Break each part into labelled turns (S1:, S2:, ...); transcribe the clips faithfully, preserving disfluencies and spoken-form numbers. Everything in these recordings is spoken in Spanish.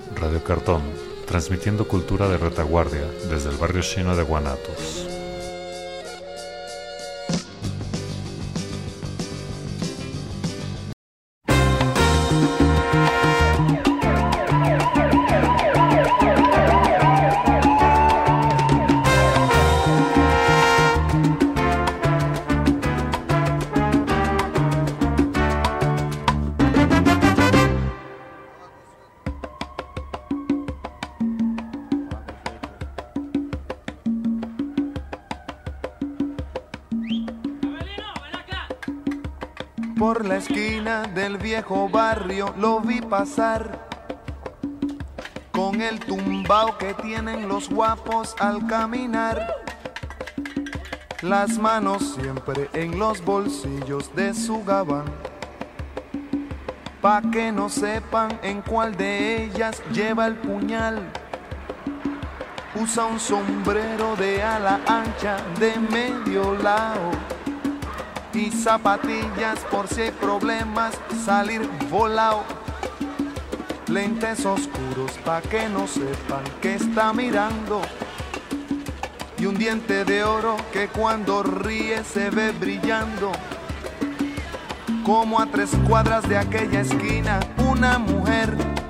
S1: Radio Cartón, transmitiendo cultura de retaguardia desde el barrio chino de Guanatos.
S2: Por la esquina del viejo barrio lo vi pasar, con el tumbao que tienen los guapos al caminar, las manos siempre en los bolsillos de su gabán, pa' que no sepan en cuál de ellas lleva el puñal. Usa un sombrero de ala ancha de medio lado y zapatillas por si hay problemas salir volado. Lentes oscuros pa' que no sepan que está mirando, y un diente de oro que cuando ríe se ve brillando. Como a tres cuadras de aquella esquina una mujer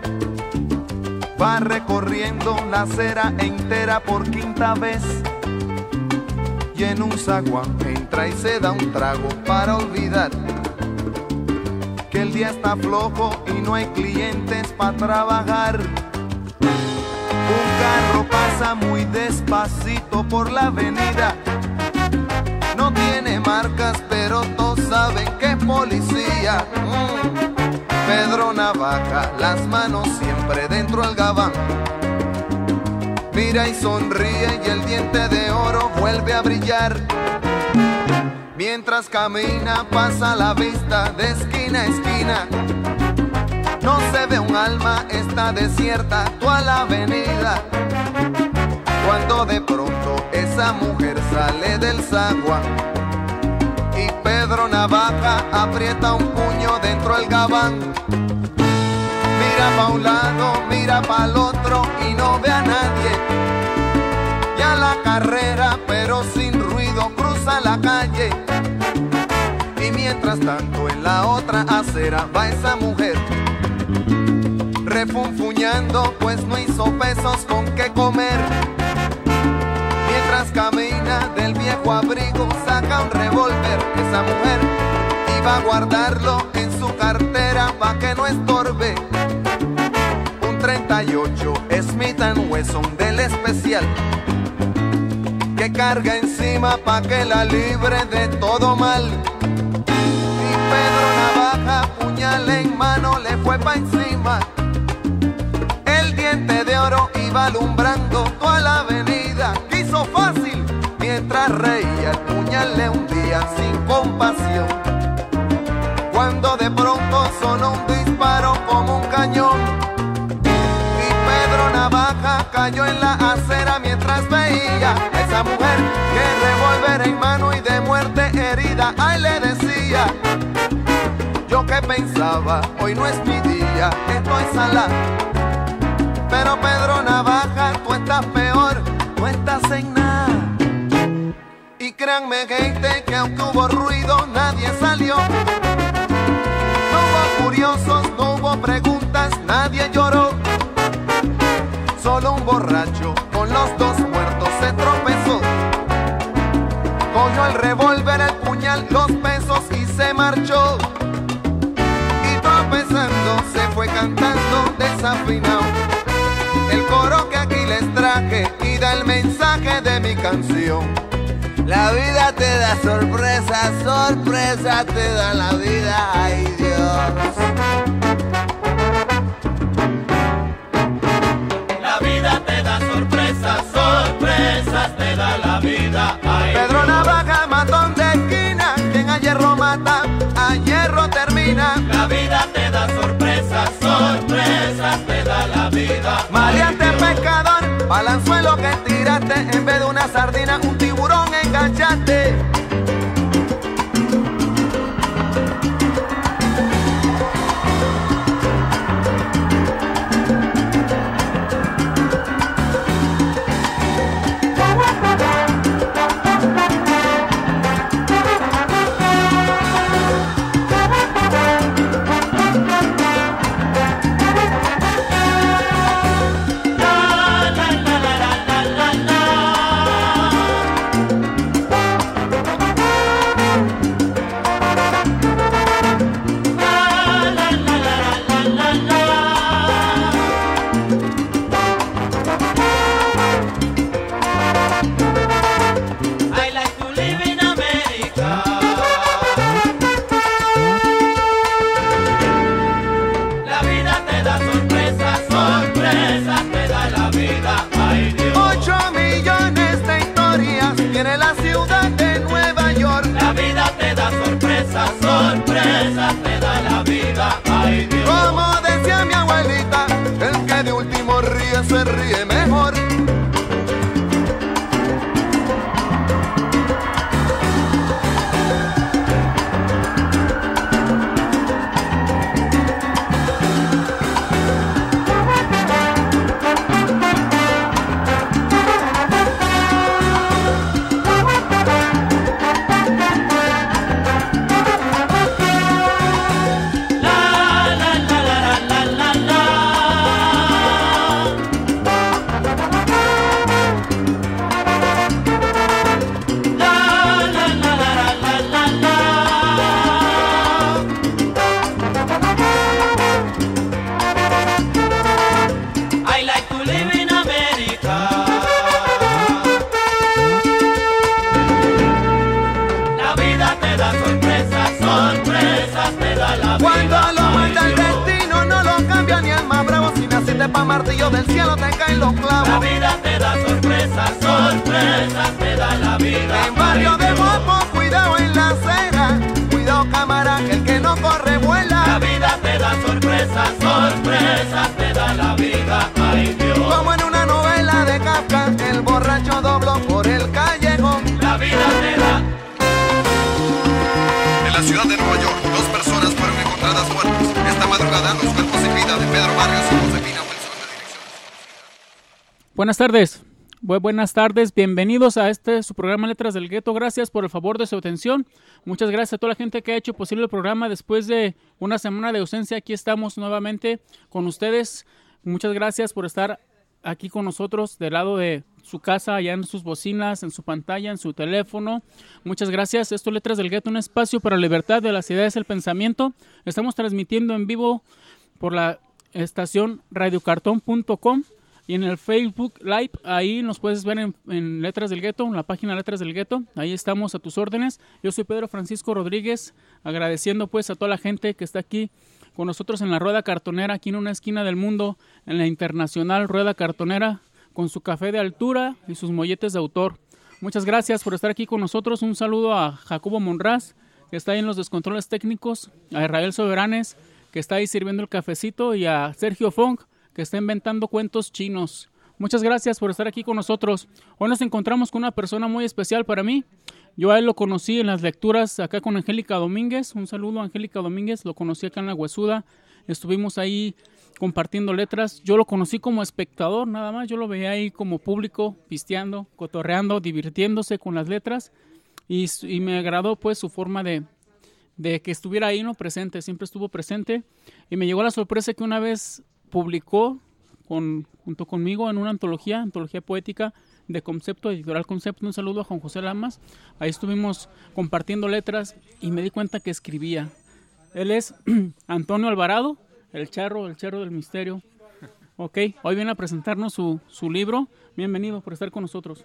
S2: va recorriendo la acera entera por quinta vez, y en un zaguán entra y se da un trago para olvidar que el día está flojo y no hay clientes para trabajar. Un carro pasa muy despacito por la avenida, no tiene marcas pero todos saben que es policía. mm. Pedro Navaja, las manos siempre dentro del gabán, mira y sonríe y el diente de oro vuelve a brillar. Mientras camina pasa la vista de esquina a esquina, no se ve un alma, está desierta toda la avenida. Cuando de pronto esa mujer sale del zaguán y Pedro Navaja aprieta un puño dentro del gabán. Mira pa' un lado, mira pa' el otro y no ve a nadie. Ya la carrera, pero sin ruido, cruza la calle. Y mientras tanto en la otra acera va esa mujer refunfuñando, pues no hizo pesos con qué comer. Mientras camina del viejo abrigo saca un revólver. Esa mujer iba a guardarlo en su cartera pa' que no estorbe. Un treinta y ocho Smith and Wesson del especial que carga encima pa' que la libre de todo mal. Y Pedro Navaja, puñal en mano, le fue pa' encima. El diente de oro iba alumbrando toda la avenida. Quiso fácil, mientras reía el puñal le hundía sin compasión. Cuando de pronto sonó un disparo como un cañón y Pedro Navaja cayó en la acera mientras veía a esa mujer que revólver en mano y de muerte herida. Ay, le decía, yo que pensaba, hoy no es mi día, estoy salada. Pero Pedro Navaja, tú estás peor, no estás en nada. Y créanme gente que aunque hubo ruido nadie salió. No hubo curiosos, no hubo preguntas, nadie lloró. Solo un borracho con los dos muertos se tropezó. Cogió el revólver, el puñal, los pesos y se marchó. Y tropezando se fue cantando desafinado el coro que aquí les traje y da el mensaje de mi canción. La vida te da sorpresa, sorpresa te da la vida, ay Dios.
S3: La vida te da sorpresas, sorpresas te da la vida, ay
S2: Pedro
S3: Dios.
S2: Navaja, matón de esquina, quien a hierro mata, a hierro termina.
S3: La vida te da sorpresas, sorpresas te da la vida.
S2: Maleante pescador, balanzuelo que tiraste, en vez de una sardina, un tiburón enganchaste. sepa martillo del cielo te caen los clavos.
S3: La vida te da sorpresas, sorpresas te da la vida.
S2: En barrio de guapo, cuidado en la acera, cuidado cámara, que el que no corre vuela.
S3: La vida te da sorpresas, sorpresas te da la vida, ay Dios.
S2: Como en una novela de Kafka, el borracho dobló por el callejón.
S3: La vida te da.
S4: En la ciudad de Nueva York, dos personas fueron encontradas muertas esta madrugada. Los cuerpos sin vida de Pedro Barrios y Josefina Wilson de dirección.
S5: Buenas tardes. Bu- buenas tardes, bienvenidos a este su programa Letras del Gueto. Gracias por el favor de su atención. Muchas gracias a toda la gente que ha hecho posible el programa. Después de una semana de ausencia, aquí estamos nuevamente con ustedes. Muchas gracias por estar aquí con nosotros del lado de su casa, allá en sus bocinas, en su pantalla, en su teléfono. Muchas gracias. Esto es Letras del Gueto, un espacio para la libertad de las ideas y el pensamiento. Estamos transmitiendo en vivo por la estación radio cartón punto com. Y en el Facebook Live, ahí nos puedes ver en, en Letras del Gueto, en la página Letras del Gueto. Ahí estamos a tus órdenes. Yo soy Pedro Francisco Rodríguez, agradeciendo pues a toda la gente que está aquí con nosotros en la Rueda Cartonera, aquí en una esquina del mundo, en la Internacional Rueda Cartonera, con su café de altura y sus molletes de autor. Muchas gracias por estar aquí con nosotros. Un saludo a Jacobo Monraz, que está ahí en los descontroles técnicos, a Israel Soberanes, que está ahí sirviendo el cafecito, y a Sergio Fong, que está inventando cuentos chinos. Muchas gracias por estar aquí con nosotros. Hoy nos encontramos con una persona muy especial para mí. Yo a él lo conocí en las lecturas acá con Angélica Domínguez. Un saludo a Angélica Domínguez, lo conocí acá en La Huesuda. Estuvimos ahí compartiendo letras. Yo lo conocí como espectador nada más. Yo lo veía ahí como público, pisteando, cotorreando, divirtiéndose con las letras. Y, y me agradó pues su forma de, de que estuviera ahí, ¿no? Presente, siempre estuvo presente. Y me llegó la sorpresa que una vez publicó con, junto conmigo en una antología, antología poética de Concepto, editorial Concepto. Un saludo a Juan José Lamas. Ahí estuvimos compartiendo letras y me di cuenta que escribía. Él es Antonio Alvarado, el charro, el charro del misterio. Ok, hoy viene a presentarnos su, su libro. Bienvenido por estar con nosotros.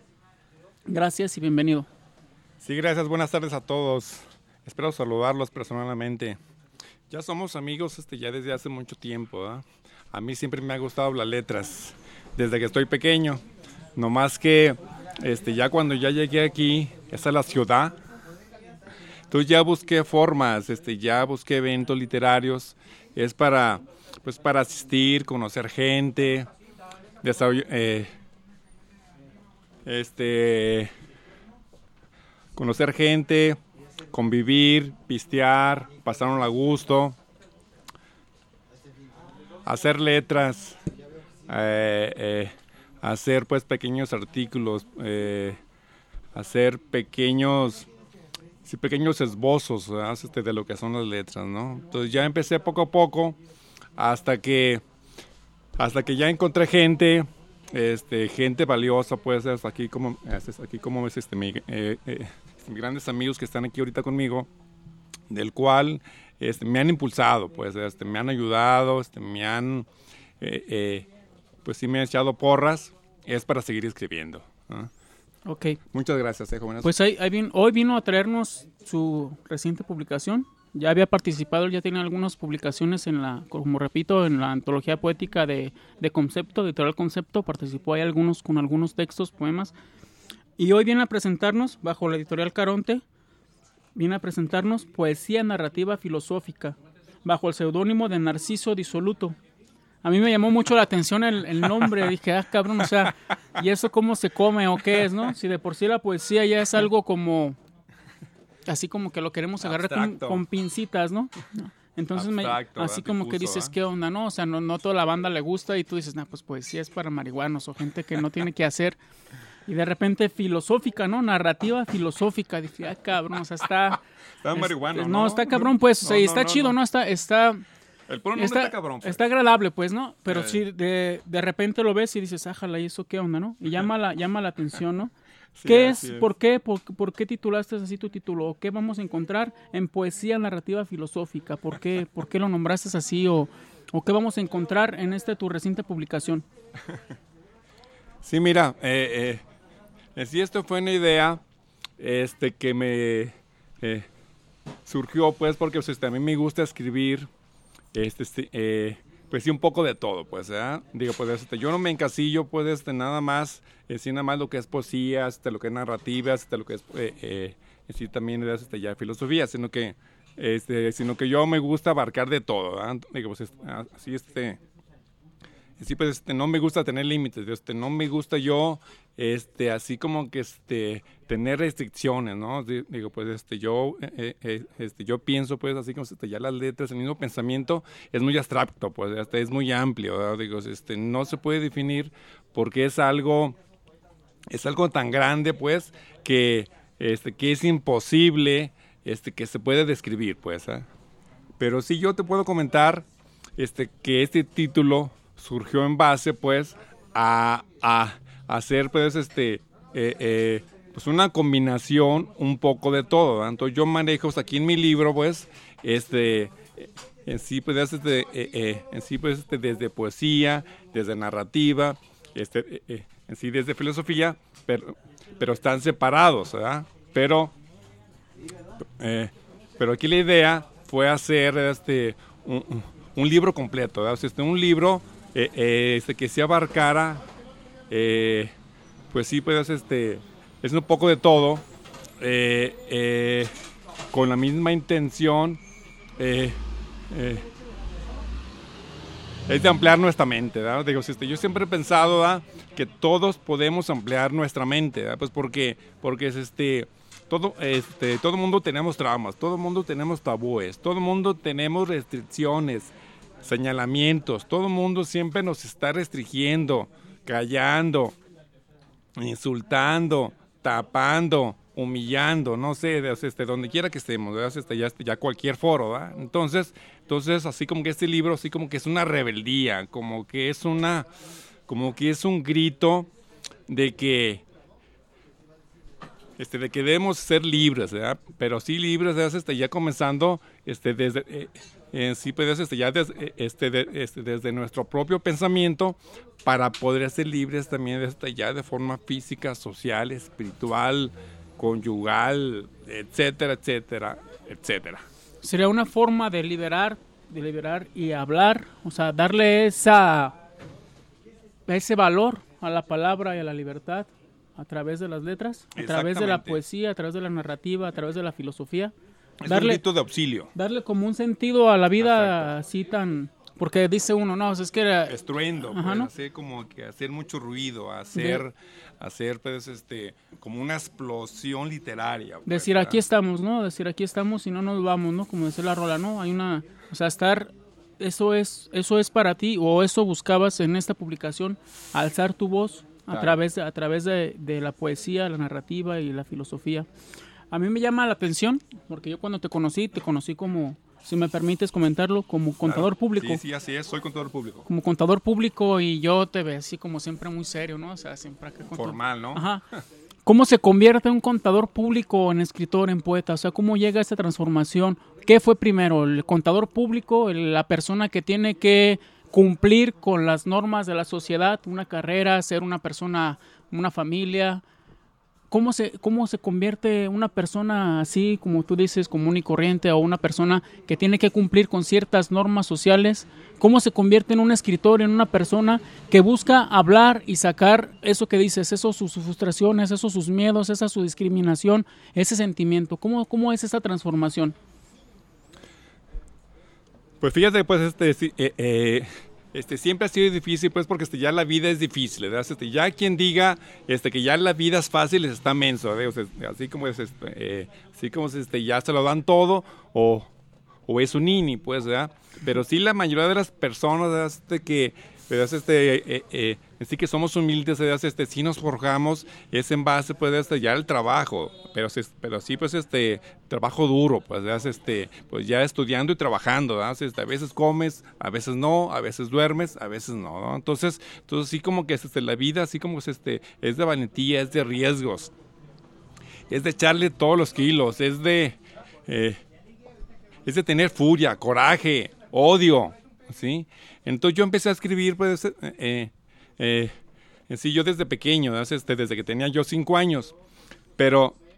S5: Gracias y bienvenido.
S6: Sí, gracias. Buenas tardes a todos. Espero saludarlos personalmente. Ya somos amigos este, ya desde hace mucho tiempo, ¿eh? A mí siempre me ha gustado las letras, desde que estoy pequeño. No más que este, ya cuando ya llegué aquí, esa es la ciudad, entonces ya busqué formas, este, ya busqué eventos literarios, es para, pues, para asistir, conocer gente, desarroll- eh, este, conocer gente, convivir, pistear, pasarnos a gusto, hacer letras, eh, eh, hacer pues pequeños artículos, eh, hacer pequeños, sí, pequeños esbozos, ¿verdad? Este, de lo que son las letras, ¿no? Entonces ya empecé poco a poco hasta que, hasta que ya encontré gente, este, gente valiosa, pues hasta aquí como, hasta aquí como ves, este, mi, eh, eh, mis grandes amigos que están aquí ahorita conmigo, del cual este, me han impulsado, pues, este, me han ayudado, este, me han, eh, eh, pues sí me han echado porras, es para seguir escribiendo, ¿eh?
S5: Ok.
S6: Muchas gracias, eh, jóvenes.
S5: Pues ahí, ahí vin- hoy vino a traernos su reciente publicación. Ya había participado, ya tiene algunas publicaciones en la, como repito, en la antología poética de, de Concepto, editorial Concepto. Participó ahí algunos con algunos textos, poemas. Y hoy viene a presentarnos, bajo la editorial Caronte, viene a presentarnos poesía narrativa filosófica, bajo el seudónimo de Narciso Disoluto. A mí me llamó mucho la atención el, el nombre. Dije, ah, cabrón, o sea, ¿y eso cómo se come o qué es, no? Si de por sí la poesía ya es algo como, así como que lo queremos agarrar con, con pincitas, ¿no? Entonces, me,
S6: Abstracto,
S5: así
S6: ¿verdad?
S5: como que
S6: Difuso,
S5: dices,
S6: ¿eh?
S5: ¿qué onda, no? O sea, no, no toda la banda le gusta y tú dices, nah, pues poesía es para marihuanos o gente que no tiene que hacer. Y de repente filosófica, ¿no? Narrativa filosófica. Dije, ah, cabrón, o sea, está...
S6: Está
S5: es-
S6: marihuano,
S5: no,
S6: ¿no?
S5: está cabrón, pues, o sea,
S6: No,
S5: y
S6: no,
S5: está
S6: no,
S5: chido,
S6: no.
S5: ¿no? Está... está
S6: El puro nombre
S5: Está,
S6: está cabrón, pues.
S5: está agradable, pues, ¿no? Pero
S6: Eh.
S5: sí, de, de repente lo ves y dices, ájala, ¿y eso qué onda, no? Y llama la, llama la atención, ¿no?
S6: Sí,
S5: ¿Qué es,
S6: así es.
S5: por qué, por, por qué titulaste así tu título? ¿O qué vamos a encontrar en poesía narrativa filosófica? ¿Por qué, por qué lo nombraste así? ¿O, o qué vamos a encontrar en esta tu reciente publicación?
S6: Sí, mira, eh, eh, sí, esto fue una idea este, que me eh, surgió, pues, porque pues, este, a mí me gusta escribir, este, este, eh, pues sí, un poco de todo, pues, ¿verdad? Digo, pues, este, yo no me encasillo, pues, este, nada más, eh, sí, nada más lo que es poesía, este, lo que es narrativa, este, lo que es, eh, eh, sí, también, este, ya filosofía, sino que, este, sino que yo me gusta abarcar de todo, ¿verdad? Digo, pues, este, así, este, sí, pues, este, no me gusta tener límites, este, no me gusta yo, este, así como que, este, tener restricciones, ¿no? Digo, pues, este, yo, eh, eh, este, yo pienso, pues, así como, este, ya las letras, el mismo pensamiento es muy abstracto, pues, este, es muy amplio, ¿verdad? Digo, este, no se puede definir porque es algo, es algo tan grande, pues, que, este, que es imposible, este, que se puede describir, pues, ¿eh? Pero sí, yo te puedo comentar, este, que este título surgió en base, pues, a, a, a hacer, pues, este, eh, eh, pues, una combinación un poco de todo, ¿verdad? Entonces, yo manejo, pues, aquí en mi libro, pues, este, en sí, pues, este, eh, eh, en sí, pues, este, desde poesía, desde narrativa, este, eh, eh, en sí, desde filosofía, pero, pero están separados, ¿verdad? Pero, eh, pero aquí la idea fue hacer, este, un, un libro completo, ¿verdad? O sea, este, un libro Eh, eh, este, que se abarcara, eh, pues sí, pues este, es un poco de todo, eh, eh, con la misma intención, eh, eh, es de ampliar nuestra mente, ¿verdad? Digo, este, yo siempre he pensado, ¿verdad?, que todos podemos ampliar nuestra mente, ¿verdad? Pues porque, porque es este, todo, este, todo mundo tenemos traumas, todo mundo tenemos tabúes, todo mundo tenemos restricciones, señalamientos, todo el mundo siempre nos está restringiendo, callando, insultando, tapando, humillando, no sé, este, donde quiera que estemos, este, ya, ya cualquier foro, ¿verdad? Entonces, entonces, así como que este libro, así como que es una rebeldía, como que es una, como que es un grito de que, este, de que debemos ser libres, ¿verdad? Pero sí libres, ¿verdad? Este, ya comenzando, este, desde eh, en sí, pues, este, ya des, este, de, este, desde nuestro propio pensamiento, para poder ser libres también, este, ya de forma física, social, espiritual, conyugal, etcétera, etcétera, etcétera.
S5: Sería una forma de liberar, de liberar y hablar, o sea, darle esa, ese valor a la palabra y a la libertad a través de las letras, a través de la poesía, a través de la narrativa, a través de la filosofía.
S6: Es
S5: darle,
S6: un grito de auxilio.
S5: Darle como un sentido a la vida. Exacto. Así tan... Porque dice uno, no, es que era...
S6: Estruendo,
S5: Ajá,
S6: pues,
S5: ¿no?
S6: Hacer como que hacer mucho ruido, hacer, de... hacer pues, este, como una explosión literaria. Pues,
S5: decir,
S6: ¿verdad?
S5: Aquí estamos, ¿no? Decir, aquí estamos y no nos vamos, ¿no? Como decía la rola, ¿no? Hay una... O sea, estar... Eso es, eso es para ti, o eso buscabas en esta publicación, alzar tu voz a claro. través, de, a través de, de la poesía, la narrativa y la filosofía. A mí me llama la atención, porque yo cuando te conocí, te conocí como, si me permites comentarlo, como contador
S6: claro.
S5: público.
S6: Sí, sí, así es, soy contador público.
S5: Como contador público, y yo te veo así como siempre muy serio, ¿no? O sea, siempre... Que
S6: formal, ¿no?
S5: Ajá. ¿Cómo se convierte un contador público en escritor, en poeta? O sea, ¿cómo llega esta transformación? ¿Qué fue primero? ¿El contador público, el, la persona que tiene que cumplir con las normas de la sociedad, una carrera, ser una persona, una familia? ¿Cómo se, cómo se convierte una persona así, como tú dices, común y corriente, o una persona que tiene que cumplir con ciertas normas sociales? ¿Cómo se convierte en un escritor, en una persona que busca hablar y sacar eso que dices, eso sus frustraciones, esos sus miedos, esa su discriminación, ese sentimiento? ¿Cómo, cómo es esa transformación?
S6: Pues fíjate, pues, este... Eh, eh... Este, siempre ha sido difícil, pues, porque este, ya la vida es difícil, ¿verdad? Este, ya quien diga este, que ya la vida es fácil está menso, ¿verdad? O sea, así como, es, este, eh, así como este, ya se lo dan todo, o, o es un nini, pues, ¿verdad? Pero sí la mayoría de las personas, ¿verdad? Este, que, ¿verdad? Este, eh, eh, así que somos humildes, ¿verdad? Este, sí nos forjamos, es en base, pues, este, ya el trabajo, pero, pero sí, pues, este, trabajo duro, pues, ¿verdad? Este, pues, ya estudiando y trabajando, ¿verdad? Este, a veces comes, a veces no, a veces duermes, a veces no, ¿no? Entonces, entonces sí como que este, la vida, así como que este, es de valentía, es de riesgos, es de echarle todos los kilos, es de, eh, es de tener furia, coraje, odio, ¿sí? Entonces yo empecé a escribir, pues, eh, eh, sí, yo desde pequeño, este, desde que tenía yo cinco años, pero,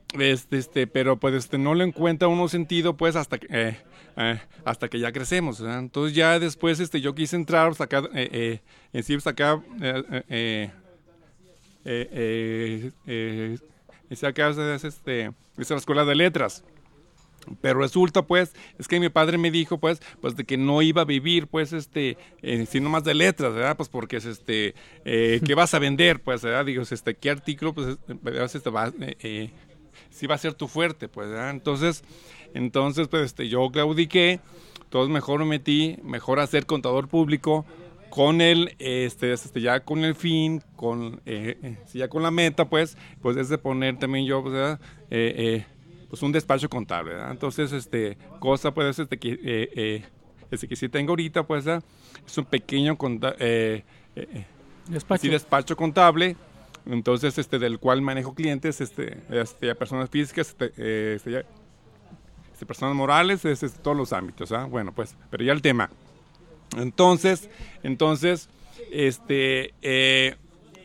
S6: este, este, pero pues este, no le encuentra uno sentido pues hasta que, eh, eh, hasta que ya crecemos, ¿verdad? Entonces ya después este, yo quise entrar, pues, acá, eh, eh, en sí, pues, acá, eh, eh, eh, eh, eh, eh, acá es, este, es la escuela de letras. Pero resulta, pues, es que mi padre me dijo, pues, pues de que no iba a vivir, pues, este, eh, sino más de letras, ¿verdad? Pues porque es, este, eh, ¿qué vas a vender? Pues, ¿verdad? Digo, este, ¿qué artículo, pues, este, va, eh, eh, sí va a ser tu fuerte, pues, ¿verdad? Entonces, entonces, pues, este, yo claudiqué, entonces mejor me metí, mejor a ser contador público, con el, este, este, ya con el fin, con, eh, eh, ya con la meta, pues, pues, es de poner también yo, pues, ¿verdad? Eh, eh, pues un despacho contable, ¿verdad? Entonces, este, cosa, pues, este, que, eh, eh, este, que sí tengo ahorita, pues, ¿verdad? Es un pequeño conta eh, eh,
S5: despacho.
S6: Sí, despacho contable, entonces, este, del cual manejo clientes, este, este personas físicas, este, eh, este, ya, este, personas morales, este, todos los ámbitos, ¿ah? Bueno, pues, pero ya el tema. Entonces, entonces, este, eh,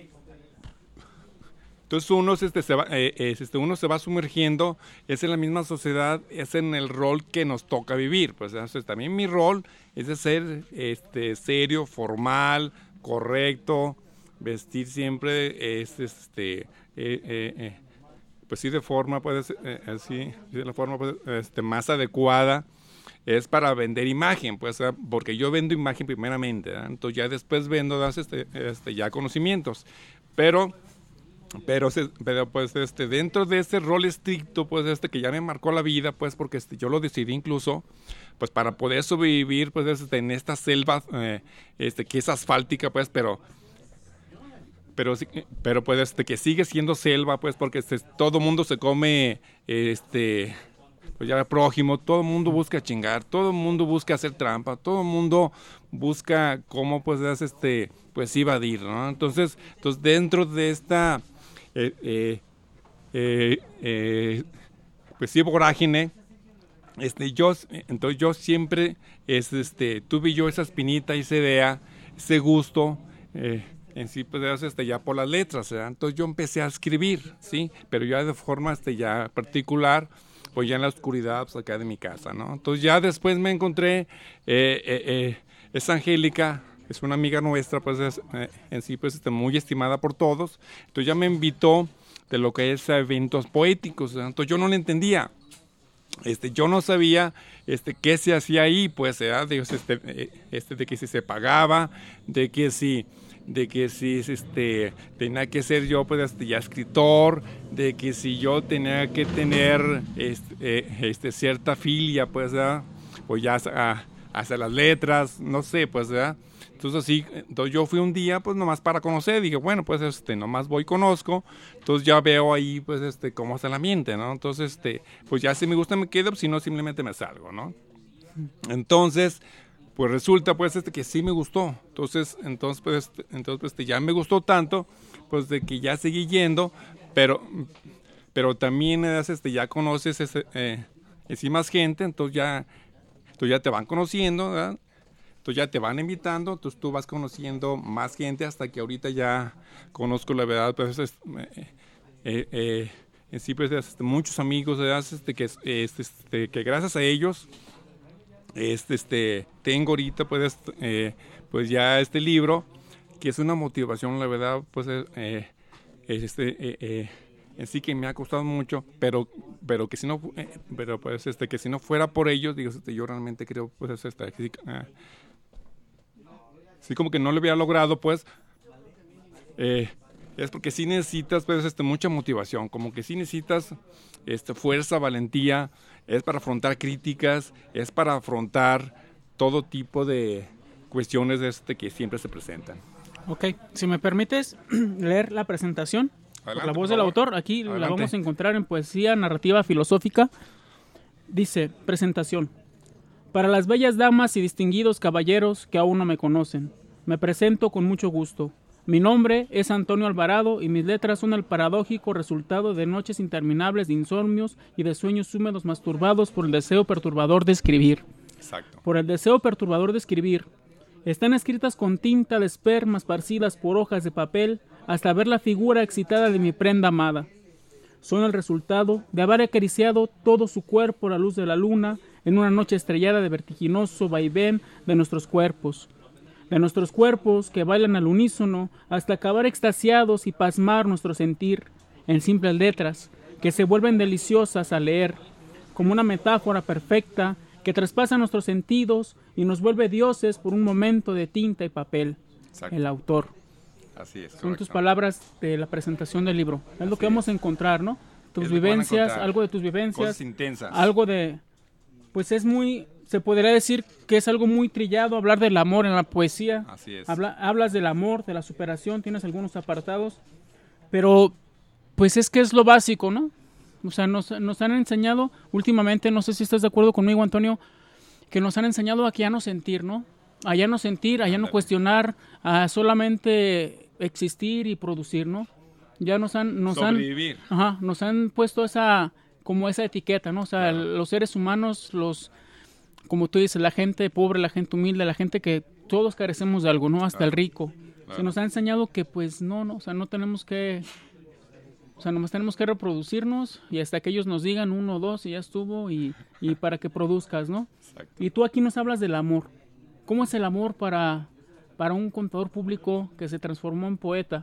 S6: Entonces uno, este, se va, eh, este, uno se va sumergiendo, es en la misma sociedad, es en el rol que nos toca vivir. Pues entonces, también mi rol es de ser este, serio, formal, correcto, vestir siempre este, este, eh, eh, eh, pues sí de forma, pues, eh, así, de la forma pues, este, más adecuada. Es para vender imagen, pues, porque yo vendo imagen primeramente, ¿verdad? Entonces ya después vendo este, este, ya conocimientos. Pero... Pero, pero pues este dentro de este rol estricto, pues este que ya me marcó la vida, pues porque este, yo lo decidí incluso, pues para poder sobrevivir, pues este, en esta selva, eh, este que es asfáltica, pues, pero, pero, pero pues este que sigue siendo selva, pues porque este, todo mundo se come, este, pues ya prójimo, todo el mundo busca chingar, todo el mundo busca hacer trampa, todo el mundo busca cómo pues este, pues evadir, ¿no? Entonces, entonces dentro de esta Eh, eh, eh, eh, pues sí, vorágine, este, yo, entonces yo siempre es, este, tuve yo esa espinita, esa idea, ese gusto, eh, en sí, pues este, ya por las letras, ¿verdad? Entonces yo empecé a escribir, ¿sí? Pero ya de forma este, ya particular, pues ya en la oscuridad, pues acá de mi casa, ¿no? Entonces ya después me encontré, eh, eh, eh, es Angélica, es una amiga nuestra, pues es, eh, en sí, pues este, muy estimada por todos. Entonces ya me invitó de lo que es eventos poéticos, ¿verdad? Entonces yo no le entendía. Este, yo no sabía este, qué se hacía ahí, pues, ¿verdad? De, este, este, de que si se pagaba, de que si, de que si este, tenía que ser yo, pues, este, ya escritor, de que si yo tenía que tener este, eh, este, cierta filia, pues, ¿verdad? Pues ya a, hacia las letras, no sé, pues, ¿verdad? Entonces así, entonces yo fui un día pues nomás para conocer, dije, bueno, pues este, nomás voy, conozco, entonces ya veo ahí pues este, cómo está el ambiente, ¿no? Entonces, este, pues ya si me gusta me quedo, si no simplemente me salgo, ¿no? Entonces, pues resulta pues este que sí me gustó, entonces, entonces pues, este, entonces, pues, este, ya me gustó tanto, pues de que ya seguí yendo, pero, pero también este, ya conoces ese, eh, sí más gente, entonces ya, entonces ya te van conociendo, ¿verdad? Entonces ya te van invitando, entonces tú vas conociendo más gente hasta que ahorita ya conozco la verdad, pues es, eh, eh, eh, en sí pues este, muchos amigos, este, que, este, este, que gracias a ellos este, este, tengo ahorita pues, eh, pues ya este libro, que es una motivación, la verdad, pues eh, este, eh, eh, en sí que me ha costado mucho, pero pero que si no eh, pero pues este que si no fuera por ellos, digo, este, yo realmente creo pues este, eh, sí, como que no lo había logrado, pues, eh, es porque sí necesitas, pues, este, mucha motivación, como que sí necesitas este, fuerza, valentía, es para afrontar críticas, es para afrontar todo tipo de cuestiones este, que siempre se presentan.
S5: Ok, si me permites leer la presentación,
S6: Adelante,
S5: por la voz
S6: por
S5: del autor, aquí
S6: Adelante.
S5: la vamos a encontrar en Poesía Narrativa Filosófica. Dice, presentación. Para las bellas damas y distinguidos caballeros que aún no me conocen, me presento con mucho gusto. Mi nombre es Antonio Alvarado y mis letras son el paradójico resultado de noches interminables de insomnios y de sueños húmedos masturbados por el deseo perturbador de escribir.
S6: Exacto.
S5: Por el deseo perturbador de escribir. Están escritas con tinta de esperma esparcidas por hojas de papel hasta ver la figura excitada de mi prenda amada. son el resultado de haber acariciado todo su cuerpo a la luz de la luna en una noche estrellada de vertiginoso vaivén de nuestros cuerpos. De nuestros cuerpos que bailan al unísono hasta acabar extasiados y pasmar nuestro sentir en simples letras que se vuelven deliciosas al leer, como una metáfora perfecta que traspasa nuestros sentidos y nos vuelve dioses por un momento de tinta y papel.
S6: Exacto.
S5: El autor.
S6: Así es.
S5: Son
S6: correcto.
S5: tus palabras de la presentación del libro. Es
S6: Así
S5: lo que vamos
S6: es.
S5: a encontrar, ¿no? Tus
S6: Es lo que van a
S5: vivencias,
S6: encontrar.
S5: algo de tus vivencias.
S6: Cosas intensas.
S5: Algo de... Pues es muy... Se podría decir que es algo muy trillado hablar del amor en la poesía.
S6: Así es.
S5: Habla, hablas del amor, de la superación, tienes algunos apartados. Pero, pues es que es lo básico, ¿no? O sea, nos, nos han enseñado últimamente, no sé si estás de acuerdo conmigo, Antonio, que nos han enseñado a que ya no sentir, ¿no? A ya no sentir, a ya no cuestionar, a solamente existir y producir, ¿no? Ya nos han... Nos
S6: Sobrevivir.
S5: Han, ajá, nos han puesto esa, como esa etiqueta, ¿no? O sea,
S6: Claro.
S5: los seres humanos, los, como tú dices, la gente pobre, la gente humilde, la gente que todos carecemos de algo, ¿no? Hasta
S6: Claro.
S5: el rico.
S6: Claro.
S5: Se nos ha enseñado que, pues, no, no, o sea, no tenemos que... O sea, nomás tenemos que reproducirnos y hasta que ellos nos digan uno o dos y ya estuvo y, y para que produzcas, ¿no?
S6: Exacto.
S5: Y tú aquí nos hablas del amor. ¿Cómo es el amor para, para un contador público que se transformó en poeta?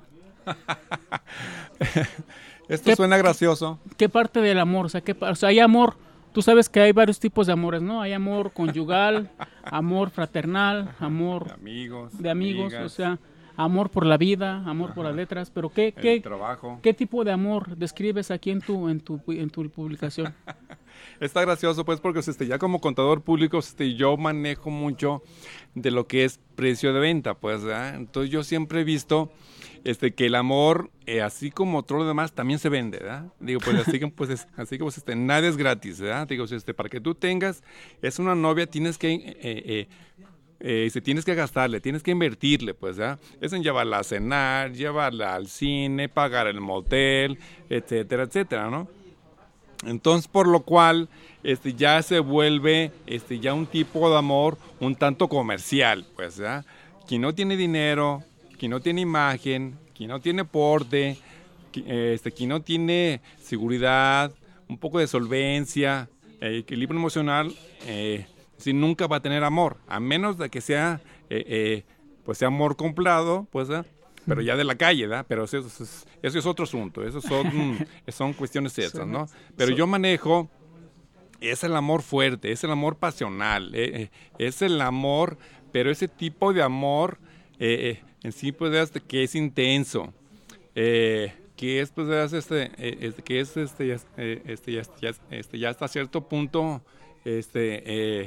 S6: Esto
S5: ¿Qué-
S6: suena gracioso.
S5: ¿Qué parte del amor? O sea, ¿qué, pa- o sea, hay amor. Tú sabes que hay varios tipos de amores, ¿no? Hay amor conyugal, amor fraternal, amor
S6: De amigos.
S5: de amigos,
S6: amigas,
S5: o sea, amor por la vida, amor por las letras. Pero ¿qué,
S6: el
S5: qué,
S6: trabajo.
S5: qué tipo de amor describes aquí en tu, en tu, en tu publicación?
S6: Está gracioso, pues, porque este, ya como contador público, este, yo manejo mucho de lo que es precio de venta, pues, ¿verdad? Entonces yo siempre he visto este, que el amor, eh, así como todo lo demás, también se vende, ¿verdad? Digo, pues, así que, pues, es- así que, pues, este, nada es gratis, ¿verdad? Digo, este, para que tú tengas, es una novia, tienes que... eh, eh, eh, este, tienes que gastarle, tienes que invertirle, pues, ¿verdad? Es en llevarla a cenar, llevarla al cine, pagar el motel, etcétera, etcétera, ¿no? Entonces, por lo cual, este, ya se vuelve, este, ya un tipo de amor un tanto comercial, pues, ¿verdad? Quien no tiene dinero, quien no tiene imagen, quien no tiene porte, qui- este, quien no tiene seguridad, un poco de solvencia, eh, equilibrio emocional, eh, sí, nunca va a tener amor, a menos de que sea, eh, eh, pues, sea amor comprado, pues, ¿verdad? Pero ya de la calle, ¿verdad? Pero eso, eso es, eso es otro asunto, eso son, son cuestiones esas, ¿no? Pero yo manejo, es el amor fuerte, es el amor pasional, eh, eh, es el amor, pero ese tipo de amor eh, eh, en sí, pues, este, que es intenso, eh, que es, pues, este, eh, este, que es, este, ya, eh, este, ya, ya, este, ya hasta cierto punto, este, eh,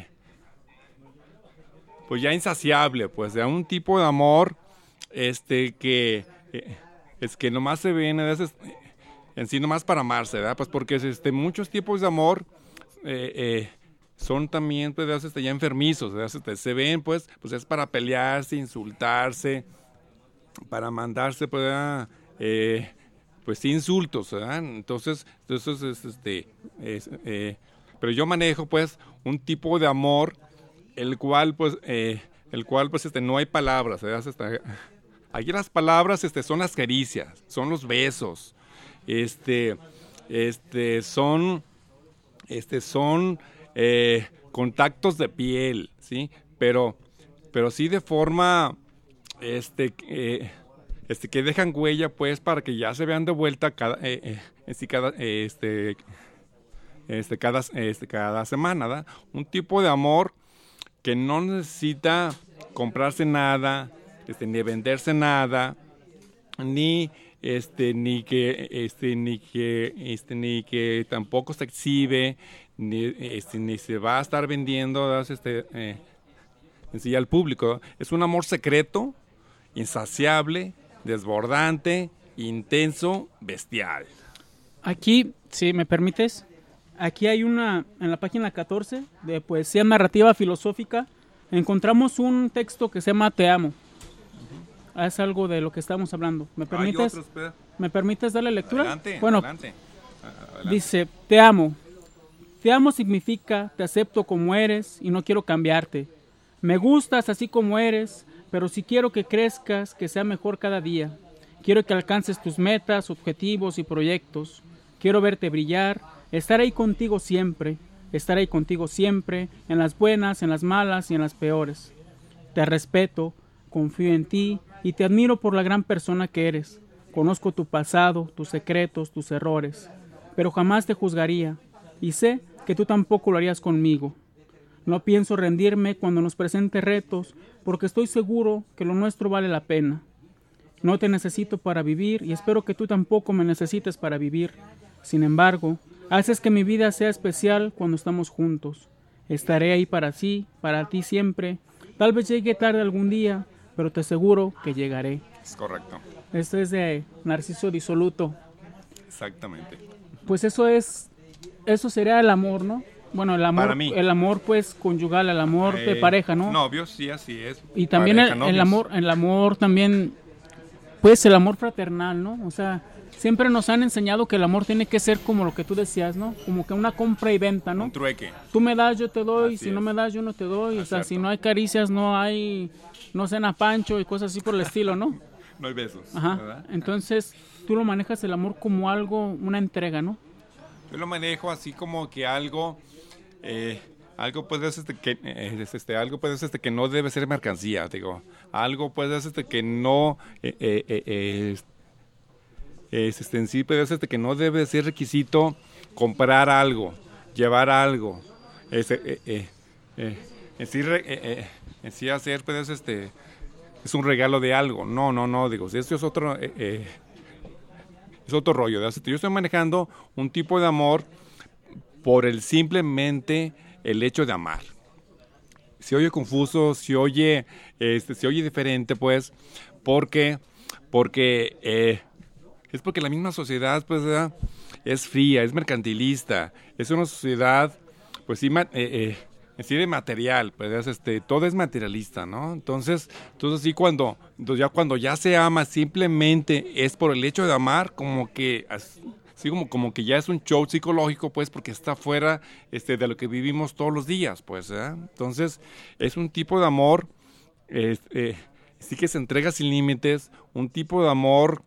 S6: pues ya insaciable, pues, de un tipo de amor, este, que eh, es que nomás se ven a veces eh, en sí nomás para amarse, ¿verdad? Pues porque este, muchos tipos de amor eh, eh, son también, pues, este, ya enfermizos, ¿verdad? Este, se ven, pues, pues es para pelearse, insultarse, para mandarse, pues, ¿verdad? eh, pues sí, insultos, ¿verdad? Entonces, entonces es, este, es, eh, pero yo manejo, pues, un tipo de amor, el cual, pues, eh, el cual, pues, este, no hay palabras, ¿verdad? Este, aquí las palabras, este, son las caricias, son los besos, este, este, son, este, son eh, contactos de piel, ¿sí? Pero, pero sí de forma, este, eh, este, que dejan huella, pues, para que ya se vean de vuelta cada, eh, eh, este, cada, eh, este, este, cada, este, cada semana, ¿verdad? Un tipo de amor que no necesita comprarse nada, este, ni venderse nada, ni este, ni que, este, ni que, este, ni que tampoco se exhibe, ni, este, ni se va a estar vendiendo, ¿verdad? Este, eh, en sí al público. Es un amor secreto, insaciable, desbordante, intenso, bestial.
S5: Aquí, si me permites, aquí hay una, en la página catorce de poesía narrativa filosófica, encontramos un texto que se llama Te amo. Es algo de lo que estamos hablando. ¿Me permites,
S6: Hay otros, pero-
S5: ¿me permites darle lectura?
S6: Adelante,
S5: bueno,
S6: adelante. Adelante.
S5: dice, te amo. Te amo significa te acepto como eres y no quiero cambiarte. Me gustas así como eres, pero si quiero que crezcas, que sea mejor cada día. Quiero que alcances tus metas, objetivos y proyectos. quiero verte brillar, estar ahí contigo siempre, estar ahí contigo siempre, en las buenas, en las malas y en las peores. Te respeto, confío en ti y te admiro por la gran persona que eres. Conozco tu pasado, tus secretos, tus errores, pero jamás te juzgaría y sé que tú tampoco lo harías conmigo. No pienso rendirme cuando nos presente retos, porque estoy seguro que lo nuestro vale la pena. No te necesito para vivir y espero que tú tampoco me necesites para vivir. Sin embargo, haces que mi vida sea especial cuando estamos juntos. Estaré ahí para ti, para ti siempre. Tal vez llegue tarde algún día, pero te aseguro que llegaré.
S6: Es correcto.
S5: Este es de Narciso Disoluto.
S6: Exactamente.
S5: Pues eso es, eso sería el amor, ¿no? Bueno, el amor,
S6: Para mí.
S5: el amor pues conyugal, el amor
S6: Eh,
S5: de pareja, ¿no?
S6: Novios, sí, así es.
S5: Y también
S6: Pareja,
S5: el,
S6: novios.
S5: el amor, el amor también, pues el amor fraternal, ¿no? O sea, siempre nos han enseñado que el amor tiene que ser como lo que tú decías, ¿no? Como que una compra y venta, ¿no?
S6: Un trueque.
S5: Tú me das, yo te doy,
S6: Así
S5: si no
S6: es.
S5: me das, yo no te doy. O sea,
S6: Exacto.
S5: si no hay caricias, no hay, no cena pancho y cosas así por el estilo, ¿no?
S6: No hay besos.
S5: Ajá.
S6: ¿verdad?
S5: Entonces, tú lo manejas el amor como algo, una entrega, ¿no?
S6: Yo lo manejo así como que algo, eh, algo puede ser este que, eh, es este, algo puede ser este que no debe ser mercancía, digo, algo puede ser este que no, eh, eh, eh, eh, es, es, este, en sí puede ser este que no debe ser requisito comprar algo, llevar algo, este, eh, eh, eh, en sí, re- eh, eh, en sí hacer puede ser este, es un regalo de algo, no, no, no, digo, esto es otro, eh, eh, es otro rollo. ¿verdad? Yo estoy manejando un tipo de amor por el simplemente el hecho de amar. Se oye confuso, se oye, este, se oye diferente, pues, porque, porque eh, es porque la misma sociedad, pues, ¿verdad? Es fría, es mercantilista, es una sociedad, pues sí, ma- eh, eh, en sí de material, pues este, todo es materialista, ¿no? Entonces, entonces sí cuando, entonces ya cuando ya se ama simplemente es por el hecho de amar, como que así como, como que ya es un show psicológico, pues, porque está fuera este, de lo que vivimos todos los días, pues, ¿eh? Entonces, es un tipo de amor, eh, eh, sí que se entrega sin límites, un tipo de amor,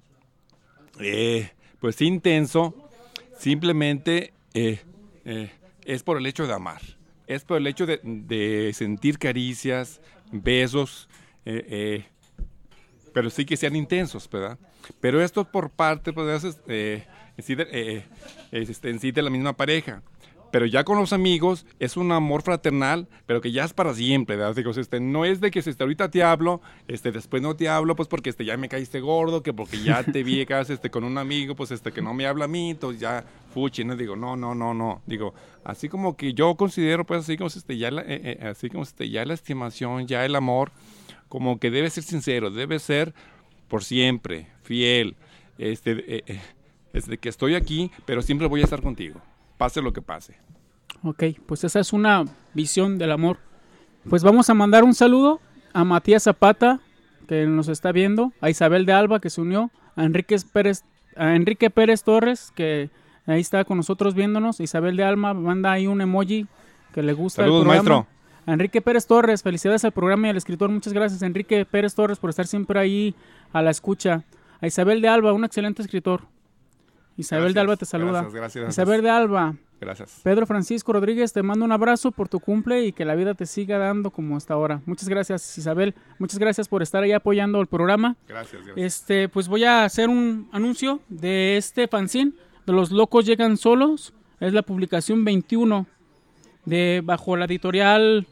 S6: eh, pues, intenso, simplemente eh, eh, es por el hecho de amar. Es por el hecho de, de sentir caricias, besos, eh, eh, pero sí que sean intensos, ¿verdad? Pero esto por parte, pues, es, eh, en, sí de, eh, es, este, en sí de la misma pareja. Pero ya con los amigos es un amor fraternal, pero que ya es para siempre, ¿verdad? Digo, este, no es de que este, ahorita te hablo, este, después no te hablo, pues porque este, ya me caíste gordo, que porque ya te vi este, con un amigo, pues este, que no me habla a mí, entonces ya fuchi, ¿no? Digo, no, no, no, no. Digo, así como que yo considero, pues así como este, ya la, eh, eh, así como este, ya la estimación, ya el amor, como que debe ser sincero, debe ser por siempre, fiel, este, eh, eh, este, que estoy aquí, pero siempre voy a estar contigo. Pase lo que pase.
S5: Ok, pues esa es una visión del amor. Pues vamos a mandar un saludo a Matías Zapata, que nos está viendo, a Isabel de Alba, que se unió, a Enrique Pérez, a Enrique Pérez Torres, que ahí está con nosotros viéndonos. Isabel de Alba manda ahí un emoji que le gusta
S6: Saludos,
S5: el programa.
S6: maestro.
S5: A Enrique Pérez Torres, felicidades al programa y al escritor. Muchas gracias, Enrique Pérez Torres, por estar siempre ahí a la escucha. A Isabel de Alba, un excelente escritor. Isabel
S6: Gracias,
S5: de Alba te saluda.
S6: gracias, gracias, gracias.
S5: Isabel de Alba.
S6: Gracias.
S5: Pedro Francisco Rodríguez, te mando un abrazo por tu cumple y que la vida te siga dando como hasta ahora. Muchas gracias, Isabel. Muchas gracias por estar ahí apoyando el programa.
S6: Gracias, gracias.
S5: Este, pues voy a hacer un anuncio de este fanzine de Los Locos Llegan Solos. Es la publicación veintiuno de bajo la editorial.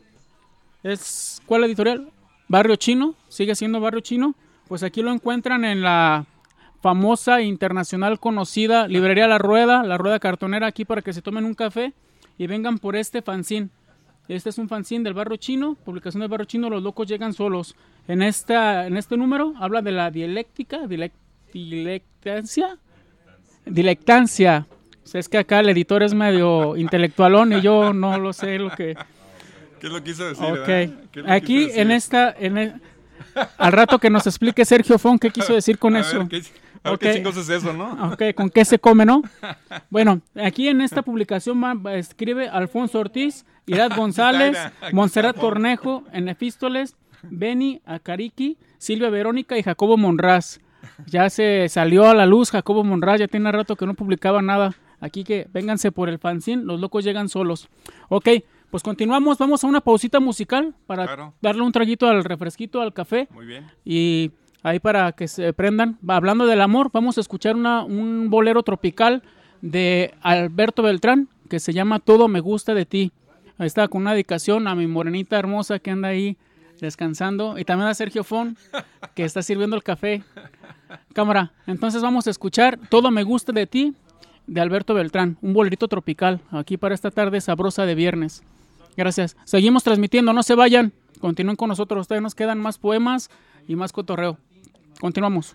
S5: ¿Es cuál editorial? Barrio Chino. Sigue siendo Barrio Chino. Pues aquí lo encuentran en la famosa e internacional conocida librería La Rueda, La Rueda Cartonera, aquí para que se tomen un café y vengan por este fanzine. Este es un fanzine del Barrio Chino, publicación del Barrio Chino, Los Locos Llegan Solos. En esta, en este número habla de la dialéctica, dilec, dilectancia, dilectancia. O sea, es que acá el editor es medio intelectualón y yo no lo sé lo que...
S6: ¿Qué es lo que quiso decir?
S5: Ok,
S6: ¿Qué es lo
S5: aquí
S6: quiso decir?
S5: en esta, en el- al rato que nos explique Sergio Fon qué quiso decir con
S6: A
S5: eso.
S6: ver, ¿qué, a ver
S5: Ok.
S6: qué chingos es eso, ¿no?
S5: Ok, ¿con qué se come, no? Bueno, aquí en esta publicación va- va- escribe Alfonso Ortiz, Irad González,
S6: Mira, aquí
S5: Montserrat
S6: está.
S5: Cornejo, en Epístoles, Beni Acariqui, Silvia Verónica y Jacobo Monraz. Ya se salió a la luz Jacobo Monraz, ya tiene rato que no publicaba nada Aquí que vénganse por el fanzine, los locos llegan solos. Ok, pues continuamos, vamos a una pausita musical para
S6: Claro.
S5: darle un traguito al refresquito, al café.
S6: Muy bien.
S5: Y ahí para que se prendan. Va, hablando del amor, vamos a escuchar una, un bolero tropical de Alberto Beltrán que se llama Todo me gusta de ti. Ahí está, con una dedicación a mi morenita hermosa que anda ahí descansando. Y también a Sergio Fon, que está sirviendo el café. Cámara, entonces vamos a escuchar Todo me gusta de ti de Alberto Beltrán. Un bolerito tropical aquí para esta tarde sabrosa de viernes. Gracias. Seguimos transmitiendo, no se vayan. Continúen con nosotros, todavía nos quedan más poemas y más cotorreo. Continuamos.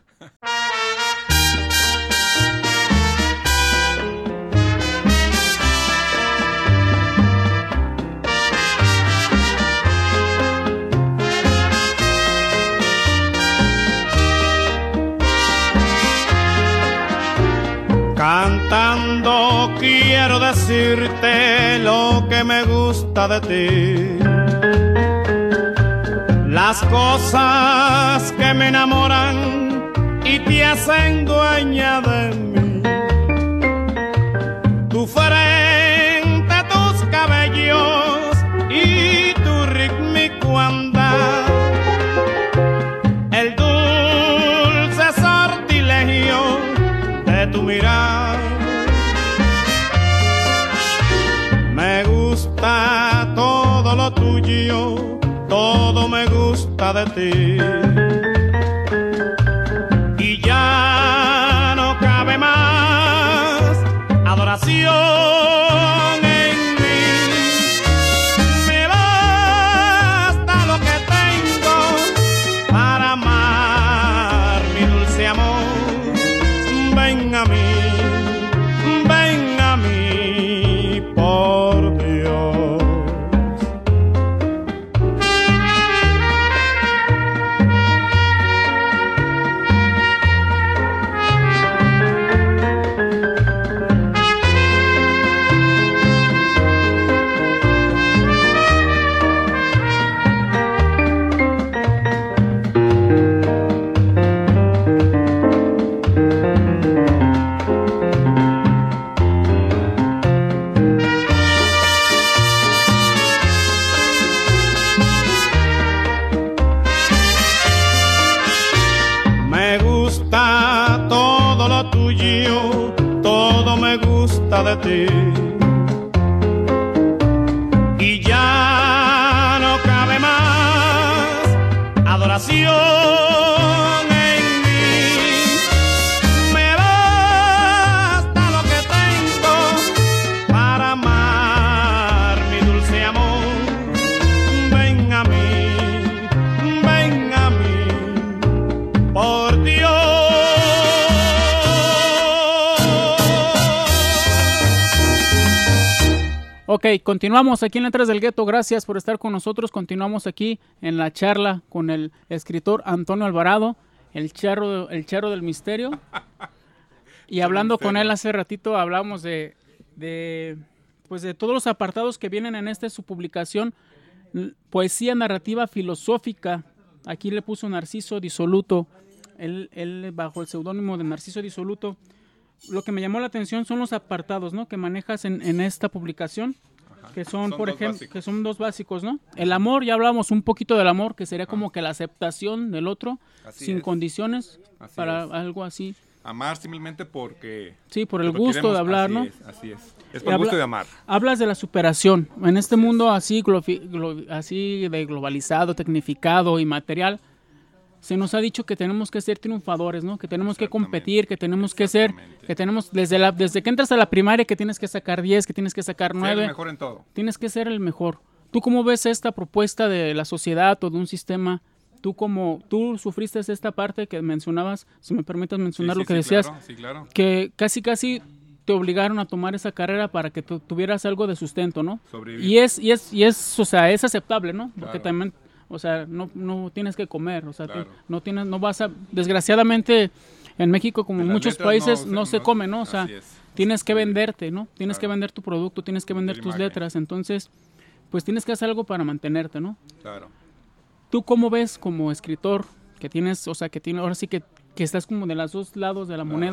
S7: Cantando quiero decirte lo que me gusta de ti, las cosas que me enamoran y te hacen dueña de mí. Tu frente, tus cabellos y tu rítmico andar, el dulce sortilegio de tu mirar. Me gusta todo lo tuyo, todo me gusta de ti. Y ya no cabe más adoración en mí. Me basta lo que tengo para amar mi dulce amor. Ven a mí, ven a mí, por Dios. Me gusta todo lo tuyo, todo me gusta de ti. Y ya no cabe más adoración en mí. Me basta lo que tengo para amar mi dulce amor. Ven a mí, ven a mí, por Dios.
S5: Ok, continuamos aquí en Letras del Gueto. Gracias por estar con nosotros. Continuamos aquí en la charla con el escritor Antonio Alvarado, el charro, el charro del misterio. Y hablando con él hace ratito, hablamos de, de, pues de todos los apartados que vienen en esta su publicación, l- poesía narrativa filosófica. Aquí le puso Narciso Disoluto, él, él bajo el seudónimo de Narciso Disoluto. Lo que me llamó la atención son los apartados, ¿no?, que manejas en, en esta publicación, que son,
S6: Son
S5: por
S6: dos
S5: ejemplo,
S6: básicos.
S5: que son dos básicos, ¿no? El amor, ya hablábamos un poquito del amor, que sería como que la aceptación del otro,
S6: Así
S5: sin
S6: es.
S5: condiciones,
S6: Así
S5: para
S6: es.
S5: algo así.
S6: Amar simplemente porque...
S5: Sí, por el
S6: lo
S5: gusto
S6: queremos,
S5: de hablar,
S6: así
S5: ¿no?
S6: Es, así es. Es
S5: Y
S6: por el gusto
S5: habla-
S6: de amar.
S5: Hablas de la superación. En este mundo así, glofi- glo- así de globalizado, tecnificado y material, se nos ha dicho que tenemos que ser triunfadores, ¿no? Que tenemos que
S6: Exactamente.
S5: competir, que tenemos que ser,
S6: Exactamente.
S5: que tenemos desde la desde que entras a la primaria que tienes que sacar diez, que tienes que sacar
S6: Ser el
S5: nueve,
S6: mejor en todo.
S5: tienes que ser el mejor. ¿Tú cómo ves esta propuesta de la sociedad o de un sistema? Tú como tú sufriste esta parte que mencionabas, si me permites mencionar
S6: Sí,
S5: lo
S6: sí,
S5: que
S6: sí,
S5: decías,
S6: claro, sí, claro.
S5: que casi casi te obligaron a tomar esa carrera para que tu- tuvieras algo de sustento, ¿no?
S6: Sobrevivir.
S5: Y es y es y es, o sea, es aceptable, ¿no? Porque
S6: Claro.
S5: también, o sea, no no tienes que comer, o sea,
S6: Claro.
S5: ti- no tienes no vas a desgraciadamente en México como
S6: En
S5: en
S6: las
S5: muchos
S6: letras
S5: países
S6: no
S5: no,
S6: se-
S5: se
S6: no-
S5: come, ¿no? O sea,
S6: así es.
S5: tienes que
S6: Sí.
S5: venderte, ¿no? Tienes que
S6: Claro.
S5: vender tu producto, tienes que vender
S6: Vender
S5: tus
S6: imagen.
S5: letras, entonces pues tienes que hacer algo para mantenerte, ¿no?
S6: Claro.
S5: ¿Tú cómo ves como escritor que tienes, o sea, que tiene ahora sí que que estás como de los dos lados de la moneda?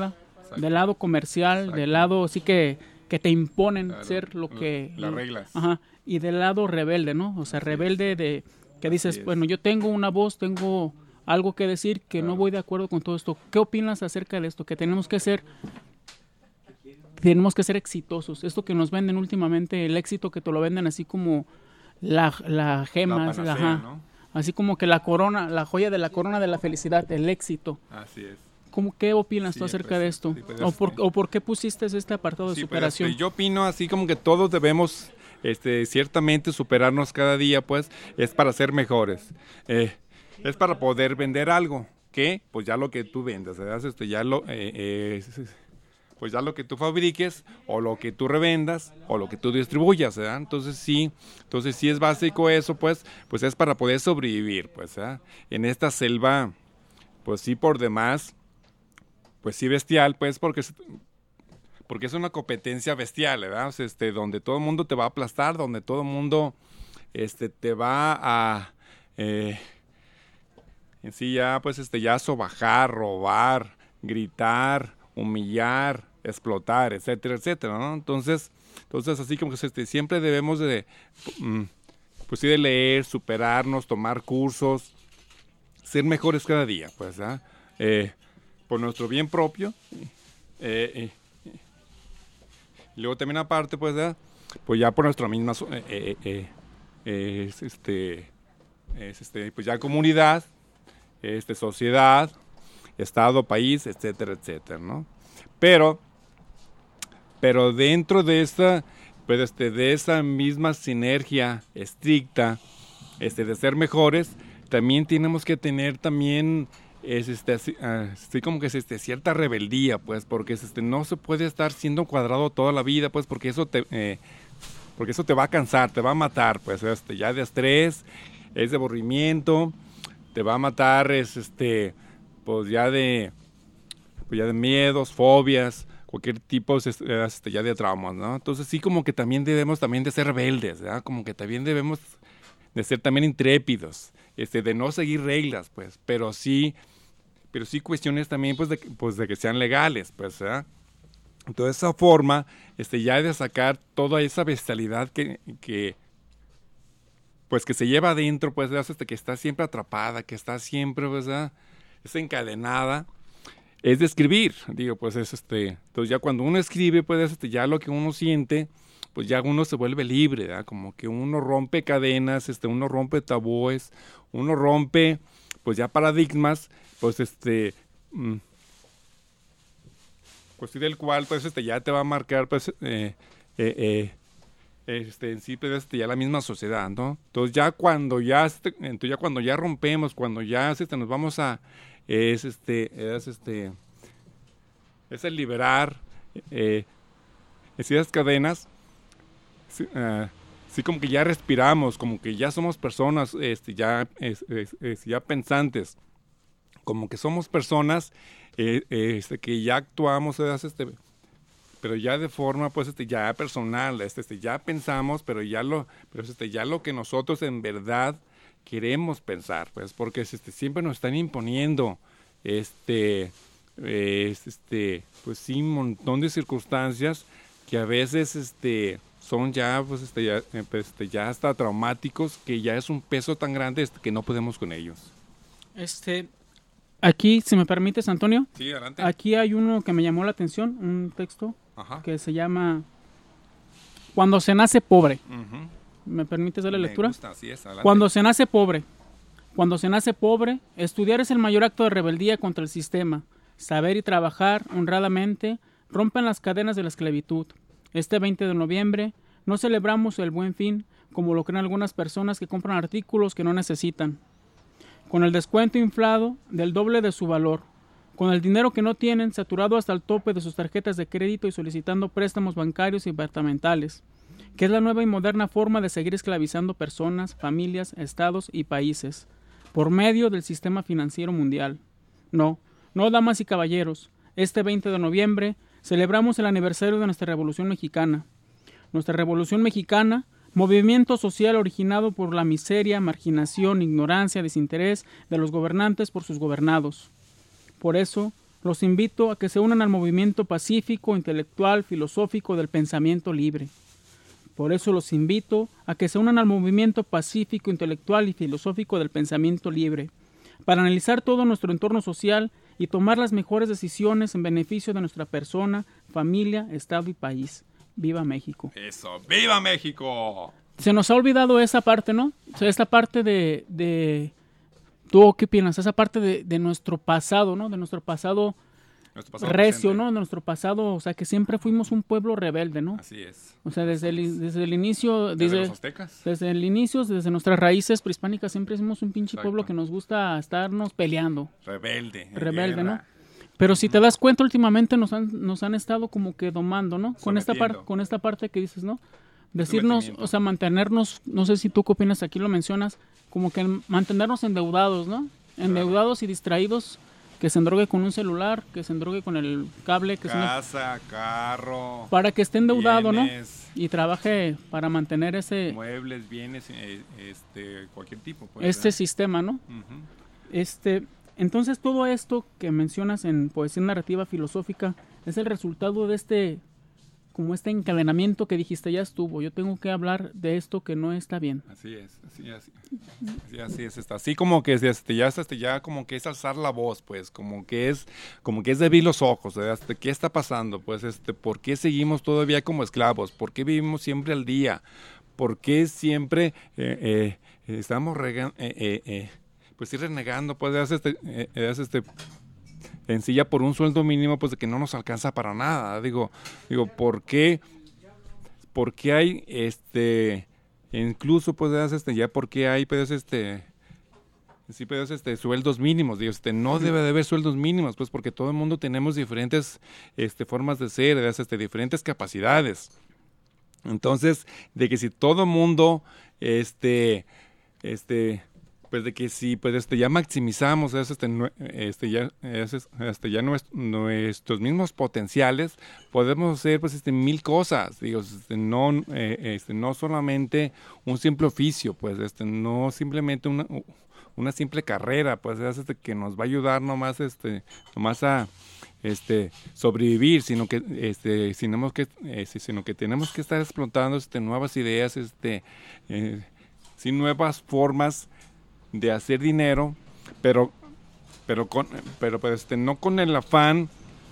S5: del lado comercial, Exacto. del lado sí que, que te imponen claro. ser lo que...
S6: Las reglas.
S5: Ajá, y del lado rebelde, ¿no? O sea, Así rebelde es. de que dices, bueno, yo tengo una voz, tengo algo que decir, que claro. no voy de acuerdo con todo esto. ¿Qué opinas acerca de esto? Que tenemos que ser... Tenemos que ser exitosos. Esto que nos venden últimamente, el éxito que te lo venden así como la, la gema,
S6: la panacea,
S5: ajá,
S6: ¿no?
S5: Así como que la corona, la joya de la corona de la felicidad, el éxito.
S6: Así es.
S5: ¿Cómo, ¿Qué opinas
S6: sí,
S5: tú acerca
S6: pues,
S5: de esto?
S6: Sí, pues,
S5: ¿O, por, ¿O por qué pusiste este apartado de
S6: sí,
S5: superación?
S6: Pues, yo opino así como que todos debemos, este, ciertamente superarnos cada día, pues, es para ser mejores. Eh, es para poder vender algo, que, pues ya lo que tú vendas, ¿verdad? Este, ya lo... Eh, eh, pues ya lo que tú fabriques, o lo que tú revendas, o lo que tú distribuyas, ¿verdad? Entonces sí, entonces sí es básico eso, pues, pues es para poder sobrevivir, pues, ¿verdad? En esta selva, pues sí por demás, pues sí bestial, pues, porque, porque es una competencia bestial, ¿verdad? O sea, este, donde todo el mundo te va a aplastar, donde todo el mundo, este, te va a, eh, en sí ya, pues, este, ya sobajar, robar, gritar, humillar, explotar, etcétera, etcétera, ¿no? Entonces, entonces así como que este, siempre debemos de, pues sí, de leer, superarnos, tomar cursos, ser mejores cada día, pues, ¿ah? Eh, por nuestro bien propio, eh, eh, eh. y luego también aparte, pues, ¿ah? Pues ya por nuestra misma, eh, eh, eh, eh, es, este, es, este, pues ya comunidad, este, sociedad, estado, país, etcétera, etcétera, ¿no? Pero, pero dentro de esta, pues este, de esa misma sinergia estricta, este, de ser mejores, también tenemos que tener también, es este, así, así como que es este, cierta rebeldía, pues, porque es este, no se puede estar siendo cuadrado toda la vida, pues, porque eso te, eh, porque eso te va a cansar, te va a matar, pues, este, ya de estrés, es de aburrimiento, te va a matar, es este, pues ya de, pues ya de miedos, fobias, cualquier tipo este, ya de traumas, ¿no? Entonces sí como que también debemos también de ser rebeldes, ¿verdad? Como que también debemos de ser también intrépidos, este, de no seguir reglas, pues, pero sí, pero sí cuestiones también, pues, de, pues, de que sean legales, pues, ¿verdad? Entonces, esa forma, este, ya de sacar toda esa bestialidad que, que pues, que se lleva adentro, pues, este, que está siempre atrapada, que está siempre, pues, ¿verdad? Es encadenada, es de escribir, digo, pues es este, entonces ya cuando uno escribe, pues este, ya lo que uno siente, pues ya uno se vuelve libre, ¿verdad? Como que uno rompe cadenas, este, uno rompe tabúes, uno rompe, pues ya paradigmas, pues este, mm, pues sí, del cual, pues este, ya te va a marcar, pues, eh, eh, eh, este, en sí, pues este, ya la misma sociedad, ¿no? Entonces ya cuando ya, este, entonces ya cuando ya rompemos, cuando ya este, nos vamos a es este es este es el liberar eh, esas cadenas, sí, uh, sí, como que ya respiramos, como que ya somos personas, este ya es, es, es, ya pensantes, como que somos personas eh, este, que ya actuamos, este, pero ya de forma pues este ya personal, este, este ya pensamos, pero ya lo pero este ya lo que nosotros en verdad queremos pensar, pues, porque este, siempre nos están imponiendo este, eh, este, pues sí, un montón de circunstancias que a veces este, son ya, pues, este, ya, este, ya hasta traumáticos, que ya es un peso tan grande este, que no podemos con ellos.
S5: Este, aquí, si me permites, Antonio.
S6: Sí, adelante.
S5: Aquí hay uno que me llamó la atención, un texto
S6: Ajá.
S5: que se llama Cuando se nace pobre.
S6: Uh-huh.
S5: ¿Me permites darle
S6: Me
S5: lectura?
S6: gusta, así es, adelante.
S5: Cuando se nace pobre. Cuando se nace pobre, estudiar es el mayor acto de rebeldía contra el sistema. Saber y trabajar honradamente rompen las cadenas de la esclavitud. Este veinte de noviembre no celebramos el Buen Fin, como lo creen algunas personas que compran artículos que no necesitan. Con el descuento inflado del doble de su valor. Con el dinero que no tienen, saturado hasta el tope de sus tarjetas de crédito y solicitando préstamos bancarios y departamentales, que es la nueva y moderna forma de seguir esclavizando personas, familias, estados y países, por medio del sistema financiero mundial. No, no, damas y caballeros, este veinte de noviembre celebramos el aniversario de nuestra Revolución Mexicana. Nuestra Revolución Mexicana, movimiento social originado por la miseria, marginación, ignorancia, desinterés de los gobernantes por sus gobernados. Por eso, Los invito a que se unan al movimiento pacífico, intelectual, filosófico del pensamiento libre. Por eso los invito a que se unan al movimiento pacífico, intelectual y filosófico del pensamiento libre, para analizar todo nuestro entorno social y tomar las mejores decisiones en beneficio de nuestra persona, familia, estado y país. ¡Viva México!
S6: ¡Eso! ¡Viva México!
S5: Se nos ha olvidado esa parte, ¿no? O sea, esta parte de... de ¿tú qué opinas? Esa parte de, de nuestro pasado, ¿no? De nuestro pasado,
S6: nuestro pasado
S5: recio,
S6: presente.
S5: ¿no? De nuestro pasado, o sea, que siempre fuimos un pueblo rebelde, ¿no?
S6: Así es.
S5: O sea, desde el, desde el inicio...
S6: Desde,
S5: desde
S6: los aztecas.
S5: Desde el inicio, desde nuestras raíces prehispánicas, siempre somos un pinche
S6: Exacto.
S5: pueblo que nos gusta estarnos peleando.
S6: Rebelde.
S5: Rebelde,
S6: guerra.
S5: ¿no? Pero si te das cuenta, últimamente nos han, nos han estado como que domando, ¿no? Con esta, par,
S6: Sometiendo.
S5: con esta parte que dices, ¿no? Decirnos,
S6: Sometimiento.
S5: o sea, mantenernos, no sé si tú qué opinas, aquí lo mencionas, como que mantenernos endeudados, ¿no? Endeudados y distraídos, que se endrogue con un celular, que se endrogue con el cable, que se ende-
S6: Casa, carro.
S5: para que esté endeudado,
S6: bienes,
S5: ¿no? Y trabaje para mantener ese
S6: Muebles, bienes, eh, este, cualquier tipo. Pues,
S5: este
S6: ¿verdad?
S5: sistema, ¿no?
S6: Ujú.
S5: Este, entonces todo esto que mencionas en poesía narrativa filosófica es el resultado de este, como este encadenamiento que dijiste, ya estuvo, yo tengo que hablar de esto que no está bien.
S6: Así es, así, así, así, así es, está. Así como que este, ya, este, ya como que es alzar la voz, pues, como que es, como que es de abrir los ojos, ¿verdad? Este, ¿qué está pasando? Pues, este, ¿por qué seguimos todavía como esclavos? ¿Por qué vivimos siempre al día? ¿Por qué siempre eh, eh, estamos rega- eh, eh, eh, pues sí renegando, pues, de este, eh, de este en sí ya por un sueldo mínimo, pues de que no nos alcanza para nada? Digo, digo, ¿por qué? ¿Por qué hay este incluso pues este ya por qué hay pues este sí pues este sueldos mínimos? Digo, este no debe de haber sueldos mínimos, pues porque todo el mundo tenemos diferentes este formas de ser, este diferentes capacidades. Entonces, de que si todo el mundo este este pues de que si pues este ya maximizamos este este ya este ya nuestro, nuestros mismos potenciales, podemos hacer pues este mil cosas, digo, este, no eh, este no solamente un simple oficio, pues este no simplemente una una simple carrera, pues este que nos va a ayudar nomás este nomás a este sobrevivir, sino que este sino que este, sino que tenemos que estar explotando este nuevas ideas, este eh, sin nuevas formas de hacer dinero, pero pero con pero pues este no con el afán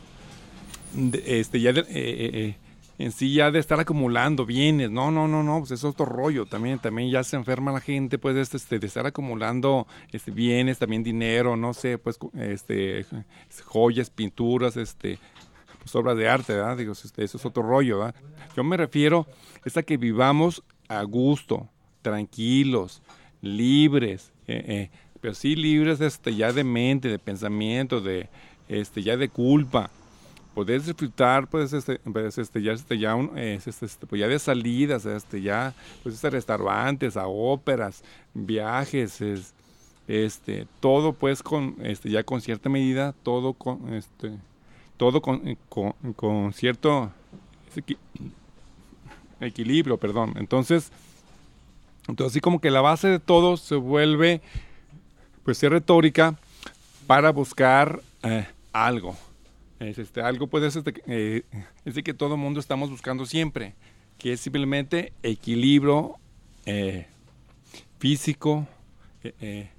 S6: de, este ya de, eh, eh, en sí ya de estar acumulando bienes. No, no, no, no, pues es otro rollo. También también ya se enferma la gente, pues este, este de estar acumulando este bienes, también dinero, no sé, pues este joyas, pinturas, este pues, obras de arte, ¿verdad? Digo, este, eso es otro rollo, ¿verdad? Yo me refiero es a que vivamos a gusto, tranquilos, libres, eh, eh, pero sí libres este, ya de mente, de pensamiento, de este ya de culpa. Poder disfrutar pues este, pues, este ya este ya un, este, este, pues, ya de salidas, este ya pues este restaurantes, a óperas, viajes, es, este todo pues con este ya con cierta medida, todo con este todo con, con, con cierto equi- equilibrio, perdón. Entonces Entonces, así como que la base de todo se vuelve, pues, ser retórica para buscar eh, algo. Es este, algo puede ser este, eh, es de que todo el mundo estamos buscando siempre, que es simplemente equilibrio eh, físico, eh, eh,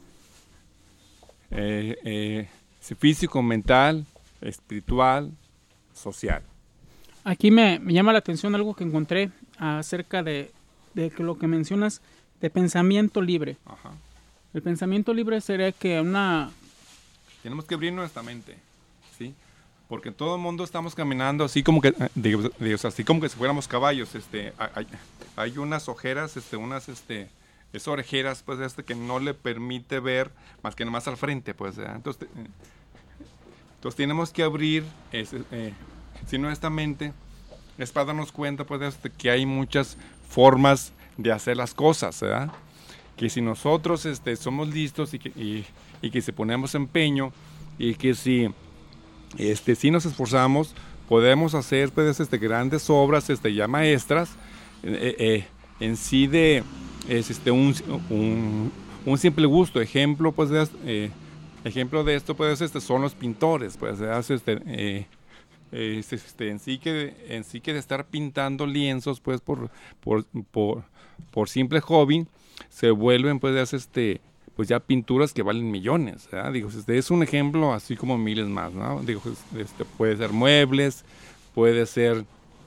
S6: eh, eh, físico, mental, espiritual, social.
S5: Aquí me, me llama la atención algo que encontré acerca de, de que lo que mencionas de pensamiento libre.
S6: Ajá.
S5: El pensamiento libre sería que una...
S6: Tenemos que abrir nuestra mente, ¿sí? Porque todo el mundo estamos caminando así como que, digo, digo, así como que si fuéramos caballos. Este, hay, hay unas ojeras, este, unas, este, es orejeras, pues, este, que no le permite ver más que nomás al frente, pues, ¿eh? Entonces, eh, entonces tenemos que abrir, ese, eh, si no esta mente, es para darnos cuenta, pues, este, que hay muchas formas de hacer las cosas, ¿verdad? Que si nosotros, este, somos listos y que, y, y que si ponemos empeño y que si Este, si nos esforzamos, podemos hacer pues, este, grandes obras este, ya maestras, eh, eh, en sí de es, este, un, un, un simple gusto. Ejemplo, pues, de, eh, ejemplo de esto pues este son los pintores, pues este eh, este, este en sí que en sí que de estar pintando lienzos pues por por por por simple hobby se vuelven pues este pues ya pinturas que valen millones, ¿verdad? Digo, este es un ejemplo así como miles más, ¿no? Digo, este puede ser muebles, puede ser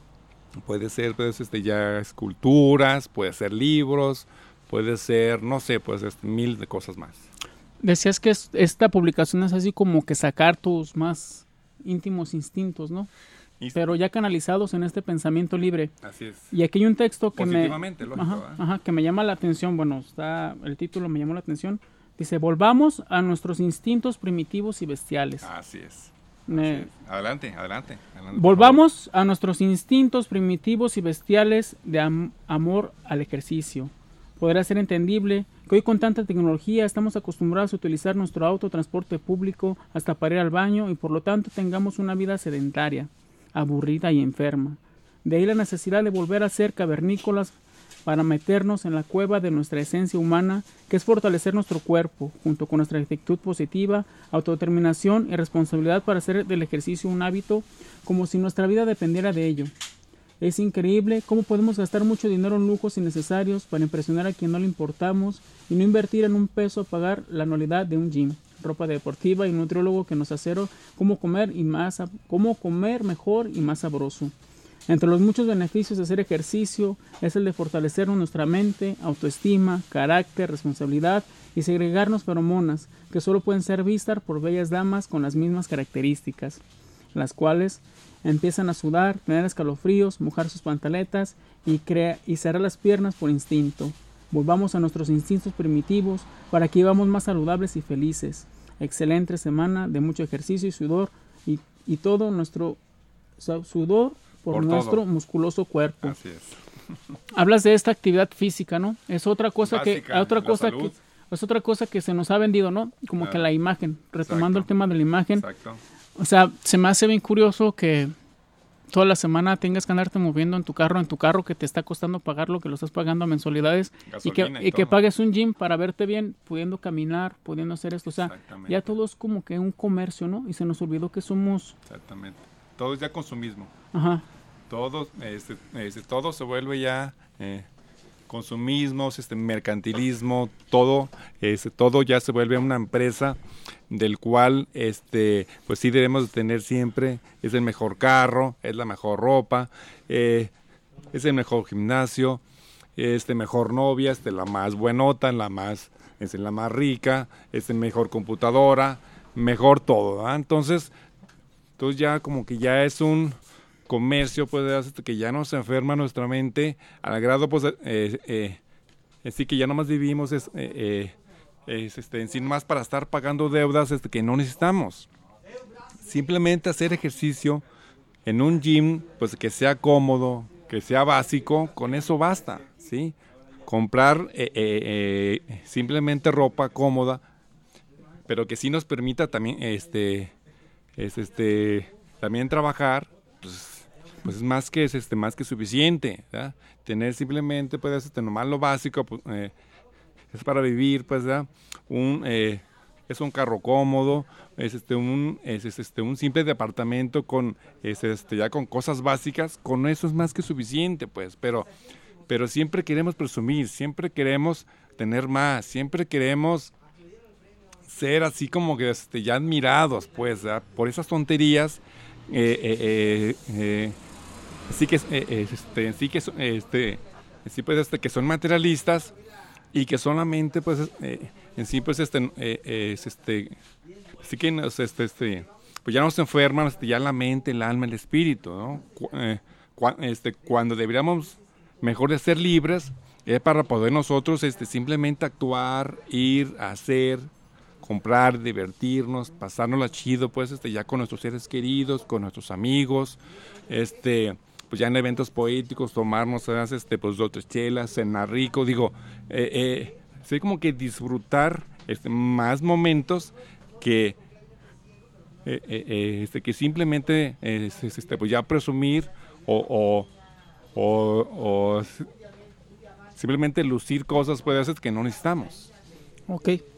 S6: puede ser pues este ya esculturas, puede ser libros, puede ser, no sé, pues este, mil de cosas más.
S5: Decías que es, esta publicación es así como que sacar tus más íntimos instintos, ¿no? Y, pero ya canalizados en este pensamiento libre.
S6: Así es.
S5: Y aquí hay un texto que me,
S6: lógico,
S5: ajá,
S6: ¿eh?
S5: ajá, que me llama la atención. Bueno, está el título me llamó la atención. Dice, volvamos a nuestros instintos primitivos y bestiales.
S6: Así es.
S5: Me,
S6: Así es. Adelante, adelante, adelante.
S5: Volvamos a nuestros instintos primitivos y bestiales de am- amor al ejercicio. Podrá ser entendible que hoy con tanta tecnología estamos acostumbrados a utilizar nuestro auto, transporte público, hasta para ir al baño y por lo tanto tengamos una vida sedentaria, aburrida y enferma. De ahí la necesidad de volver a ser cavernícolas para meternos en la cueva de nuestra esencia humana, que es fortalecer nuestro cuerpo, junto con nuestra actitud positiva, autodeterminación y responsabilidad para hacer del ejercicio un hábito, como si nuestra vida dependiera de ello. Es increíble cómo podemos gastar mucho dinero en lujos innecesarios para impresionar a quien no le importamos y no invertir en un peso a pagar la anualidad de un gym, ropa deportiva y un nutriólogo que nos asesora cómo comer y más, cómo comer mejor y más sabroso. Entre los muchos beneficios de hacer ejercicio es el de fortalecernos nuestra mente, autoestima, carácter, responsabilidad y segregarnos feromonas que solo pueden ser vistas por bellas damas con las mismas características, las cuales empiezan a sudar, tener escalofríos, mojar sus pantaletas y, crea- y cerrar las piernas por instinto. Volvamos a nuestros instintos primitivos para que vivamos más saludables y felices. Excelente semana de mucho ejercicio y sudor y, y todo nuestro sudor por, por nuestro todo. musculoso cuerpo.
S6: Así es.
S5: Hablas de esta actividad física, ¿no? Es otra cosa
S6: Básica,
S5: que otra cosa
S6: salud.
S5: que es otra cosa que se nos ha vendido, ¿no? Como claro. que la imagen, retomando
S6: Exacto.
S5: el tema de la imagen.
S6: Exacto.
S5: O sea, se me hace bien curioso que toda la semana tengas que andarte moviendo en tu carro, en tu carro que te está costando pagar lo que lo estás pagando a mensualidades y que, y, y que pagues un gym para verte bien, pudiendo caminar, pudiendo hacer esto. O sea, ya todo es como que un comercio, ¿no? Y se nos olvidó que somos...
S6: Exactamente. Todo es ya consumismo.
S5: Ajá.
S6: Todo, este, este, todo se vuelve ya eh, consumismo, este, mercantilismo, todo, este, todo ya se vuelve una empresa del cual este pues sí debemos tener siempre, es el mejor carro, es la mejor ropa, eh, es el mejor gimnasio, este mejor novia, este la más buenota, la más, es la más rica, es la mejor computadora, mejor todo, ¿verdad? Entonces, entonces ya como que ya es un comercio pues que ya nos enferma nuestra mente al grado pues eh, eh, así que ya nomás vivimos es, eh, eh, es este en sí más para estar pagando deudas este, que no necesitamos. Simplemente hacer ejercicio en un gym pues que sea cómodo, que sea básico, con eso basta, ¿sí? Comprar eh, eh, eh, simplemente ropa cómoda, pero que sí nos permita también este es este también trabajar, pues pues es más que es este más que suficiente, ¿verdad? Tener simplemente pues este nomás lo básico pues, eh, es para vivir, pues, ¿verdad? Un eh, es un carro cómodo, es este un es este un simple departamento con es este ya con cosas básicas, con eso es más que suficiente, pues, pero pero siempre queremos presumir, siempre queremos tener más, siempre queremos ser así como que este, ya admirados, pues, ¿verdad? Por esas tonterías. Eh, eh, eh, eh, sí que eh, este, sí que este, sí pues este que son materialistas y que solamente pues eh, en sí pues este eh, es este sí que nos, este, este pues ya nos enferman este, ya la mente, el alma, el espíritu, ¿no? Cu- eh, cu- este cuando deberíamos mejor de ser libres es para poder nosotros este simplemente actuar, ir, hacer, comprar, divertirnos, pasárnosla chido, pues, este, ya con nuestros seres queridos, con nuestros amigos, este, pues ya en eventos poéticos, tomarnos, este, pues, dos, tres chelas, cenar rico, digo, eh, eh, sí, como que disfrutar, este, más momentos que, eh, eh, este, que simplemente, eh, este, pues, ya presumir o, o, o, o simplemente lucir cosas, puede ser que no necesitamos.
S5: Ok,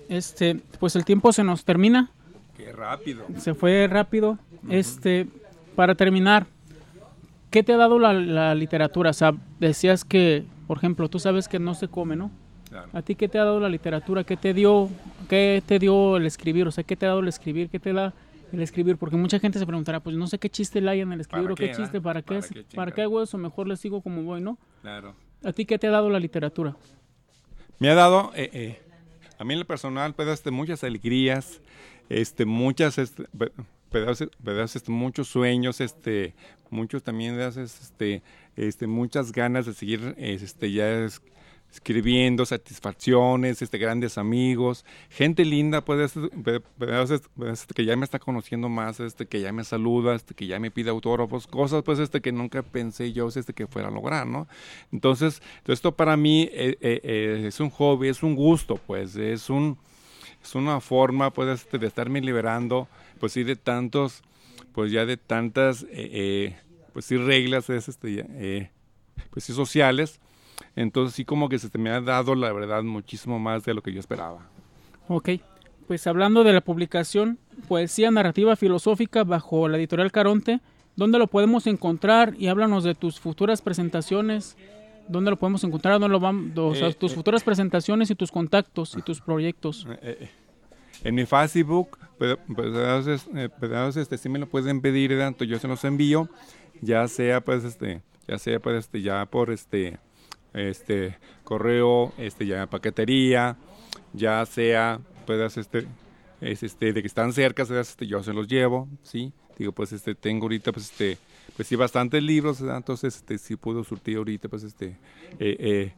S5: este, pues el tiempo se nos termina.
S6: Qué rápido.
S5: Se fue rápido. Uh-huh. Este, para terminar, ¿qué te ha dado la, la literatura? O sea, decías que, por ejemplo, tú sabes que no se come, ¿no?
S6: Claro.
S5: ¿A ti qué te ha dado la literatura? ¿Qué te dio, qué te dio el escribir? O sea, ¿qué te ha dado el escribir? ¿Qué te da el escribir? Porque mucha gente se preguntará, pues no sé qué chiste le hay en el escribir, o qué, qué chiste, ¿para, ¿para qué, qué, para qué hago eso? Mejor le sigo como voy, ¿no?
S6: Claro.
S5: ¿A ti qué te ha dado la literatura?
S6: Me ha dado, eh, eh, a mí en lo personal, pues, este, muchas alegrías, este, muchas, este, pedazos, pedazos, este, muchos sueños, este, muchos también, este, este, muchas ganas de seguir, este, ya es, escribiendo, satisfacciones, este, grandes amigos, gente linda, pues, este, que ya me está conociendo más, este, que ya me saluda, este, que ya me pide autógrafos, cosas, pues, este, que nunca pensé yo, este, que fuera a lograr, ¿no? Entonces, esto para mí eh, eh, es un hobby, es un gusto, pues, es un, es una forma, pues, este, de estarme liberando, pues, sí, de tantos, pues, ya de tantas, eh, eh, pues, sí, reglas, es, este, eh, pues, sí, sociales. Entonces sí, como que se me ha dado, la verdad, muchísimo más de lo que yo esperaba.
S5: Ok, pues hablando de la publicación, Poesía Narrativa Filosófica bajo la editorial Caronte, ¿dónde lo podemos encontrar? Y háblanos de tus futuras presentaciones, ¿dónde lo podemos encontrar? ¿Dónde lo van, o sea, eh, tus eh, futuras presentaciones y tus contactos y tus proyectos?
S6: Eh, eh, en mi Facebook, pedazos, eh, pedazos, este, sí me lo pueden pedir, tanto yo se los envío, ya sea, pues, este, ya sea, pues, este, ya por, este... este correo, este ya paquetería, ya sea pues este es este de que están cerca, este, yo se los llevo, sí, digo pues este tengo ahorita pues este pues sí bastantes libros, ¿verdad? Entonces este sí puedo surtir ahorita pues este eh, eh,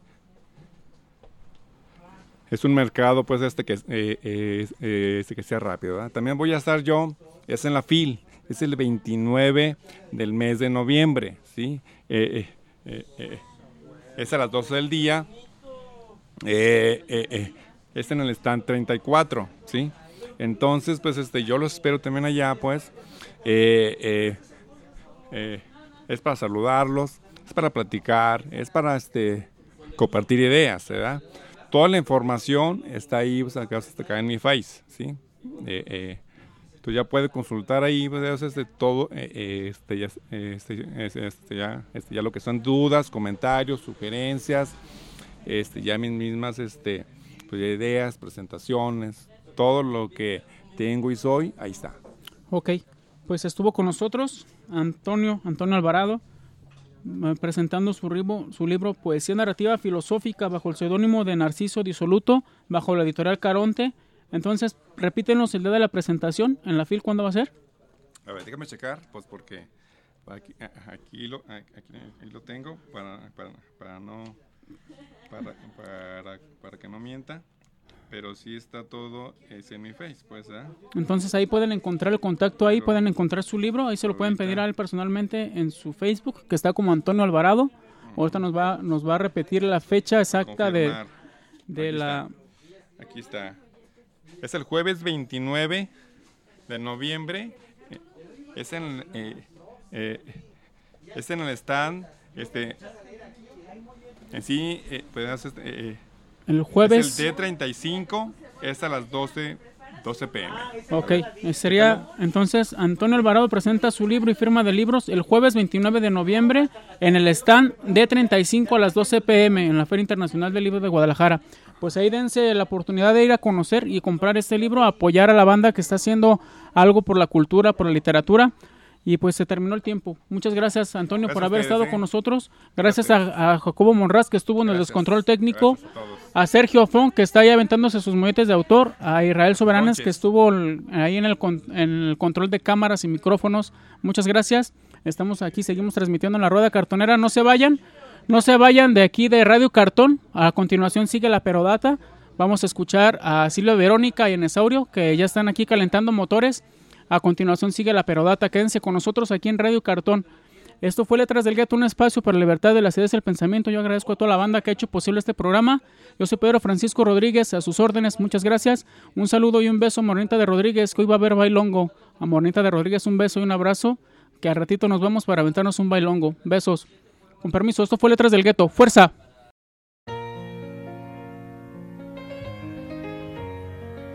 S6: es un mercado pues este que eh, eh, eh, este que sea rápido, ¿verdad? También voy a estar yo, es en la F I L, es el veintinueve del mes de noviembre, sí, eh, eh, eh, eh. Es a las doce del día, eh, eh, eh, es en el stand treinta y cuatro, ¿sí? Entonces, pues, este, yo los espero también allá, pues, eh, eh, eh, es para saludarlos, es para platicar, es para, este, compartir ideas, ¿verdad? Toda la información está ahí, pues, acá, acá en mi Face, ¿sí? Eh, eh, tú ya puedes consultar ahí, pues, este, todo, eh, este, ya, este, este, ya, este, ya lo que son dudas, comentarios, sugerencias, este, ya mis mismas, este, pues, ideas, presentaciones, todo lo que tengo y soy, ahí está.
S5: Ok, pues estuvo con nosotros Antonio, Antonio Alvarado, presentando su libro, su libro Poesía Narrativa Filosófica bajo el seudónimo de Narciso Disoluto, bajo la editorial Caronte. Entonces, repítenos el día de la presentación, en la F I L, ¿cuándo va a ser?
S6: A ver, déjame checar, pues porque aquí, aquí, lo, aquí, aquí lo tengo para, para, para no, para, para, para que no mienta, pero sí está todo es en mi Face, pues, ¿eh?
S5: Entonces ahí pueden encontrar el contacto, ahí pero, pueden encontrar su libro, ahí se lo pueden pedir a él personalmente en su Facebook, que está como Antonio Alvarado. Uh-huh. Ahorita nos va, nos va a repetir la fecha exacta de, de
S6: aquí
S5: la...
S6: Está. Aquí está. Es el jueves veintinueve de noviembre, es en, eh, eh, es en el stand, este, en sí, eh, pues, eh,
S5: el jueves...
S6: Es el D treinta y cinco, es a las doce pm.
S5: Ok, sería, entonces, Antonio Alvarado presenta su libro y firma de libros el jueves veintinueve de noviembre en el stand D treinta y cinco a las doce pm en la Feria Internacional del Libro de Guadalajara. Pues ahí dense la oportunidad de ir a conocer y comprar este libro, apoyar a la banda que está haciendo algo por la cultura, por la literatura. Y pues se terminó el tiempo. Muchas gracias, Antonio, gracias por haber ustedes, estado eh. con nosotros. Gracias, gracias. A, a Jacobo Monraz, que estuvo gracias. en el descontrol técnico. A, a Sergio Fon, que está ahí aventándose sus molletes de autor. A Israel Soberanes, Conches. que estuvo ahí en el, en el control de cámaras y micrófonos. Muchas gracias. Estamos aquí, seguimos transmitiendo en la Rueda Cartonera. No se vayan. No se vayan de aquí de Radio Cartón. A continuación sigue La Perodata. Vamos a escuchar a Silvia Verónica y Enesaurio, que ya están aquí calentando motores. A continuación sigue La Perodata. Quédense con nosotros aquí en Radio Cartón. Esto fue Letras del Gueto, un espacio para la libertad de las ideas y el pensamiento. Yo agradezco a toda la banda que ha hecho posible este programa. Yo soy Pedro Francisco Rodríguez, a sus órdenes. Muchas gracias. Un saludo y un beso a Morenita de Rodríguez, que hoy va a haber bailongo. A Morenita de Rodríguez un beso y un abrazo, que al ratito nos vamos para aventarnos un bailongo. Besos. Con permiso, esto fue Letras del Gueto. ¡Fuerza!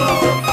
S3: Sofá.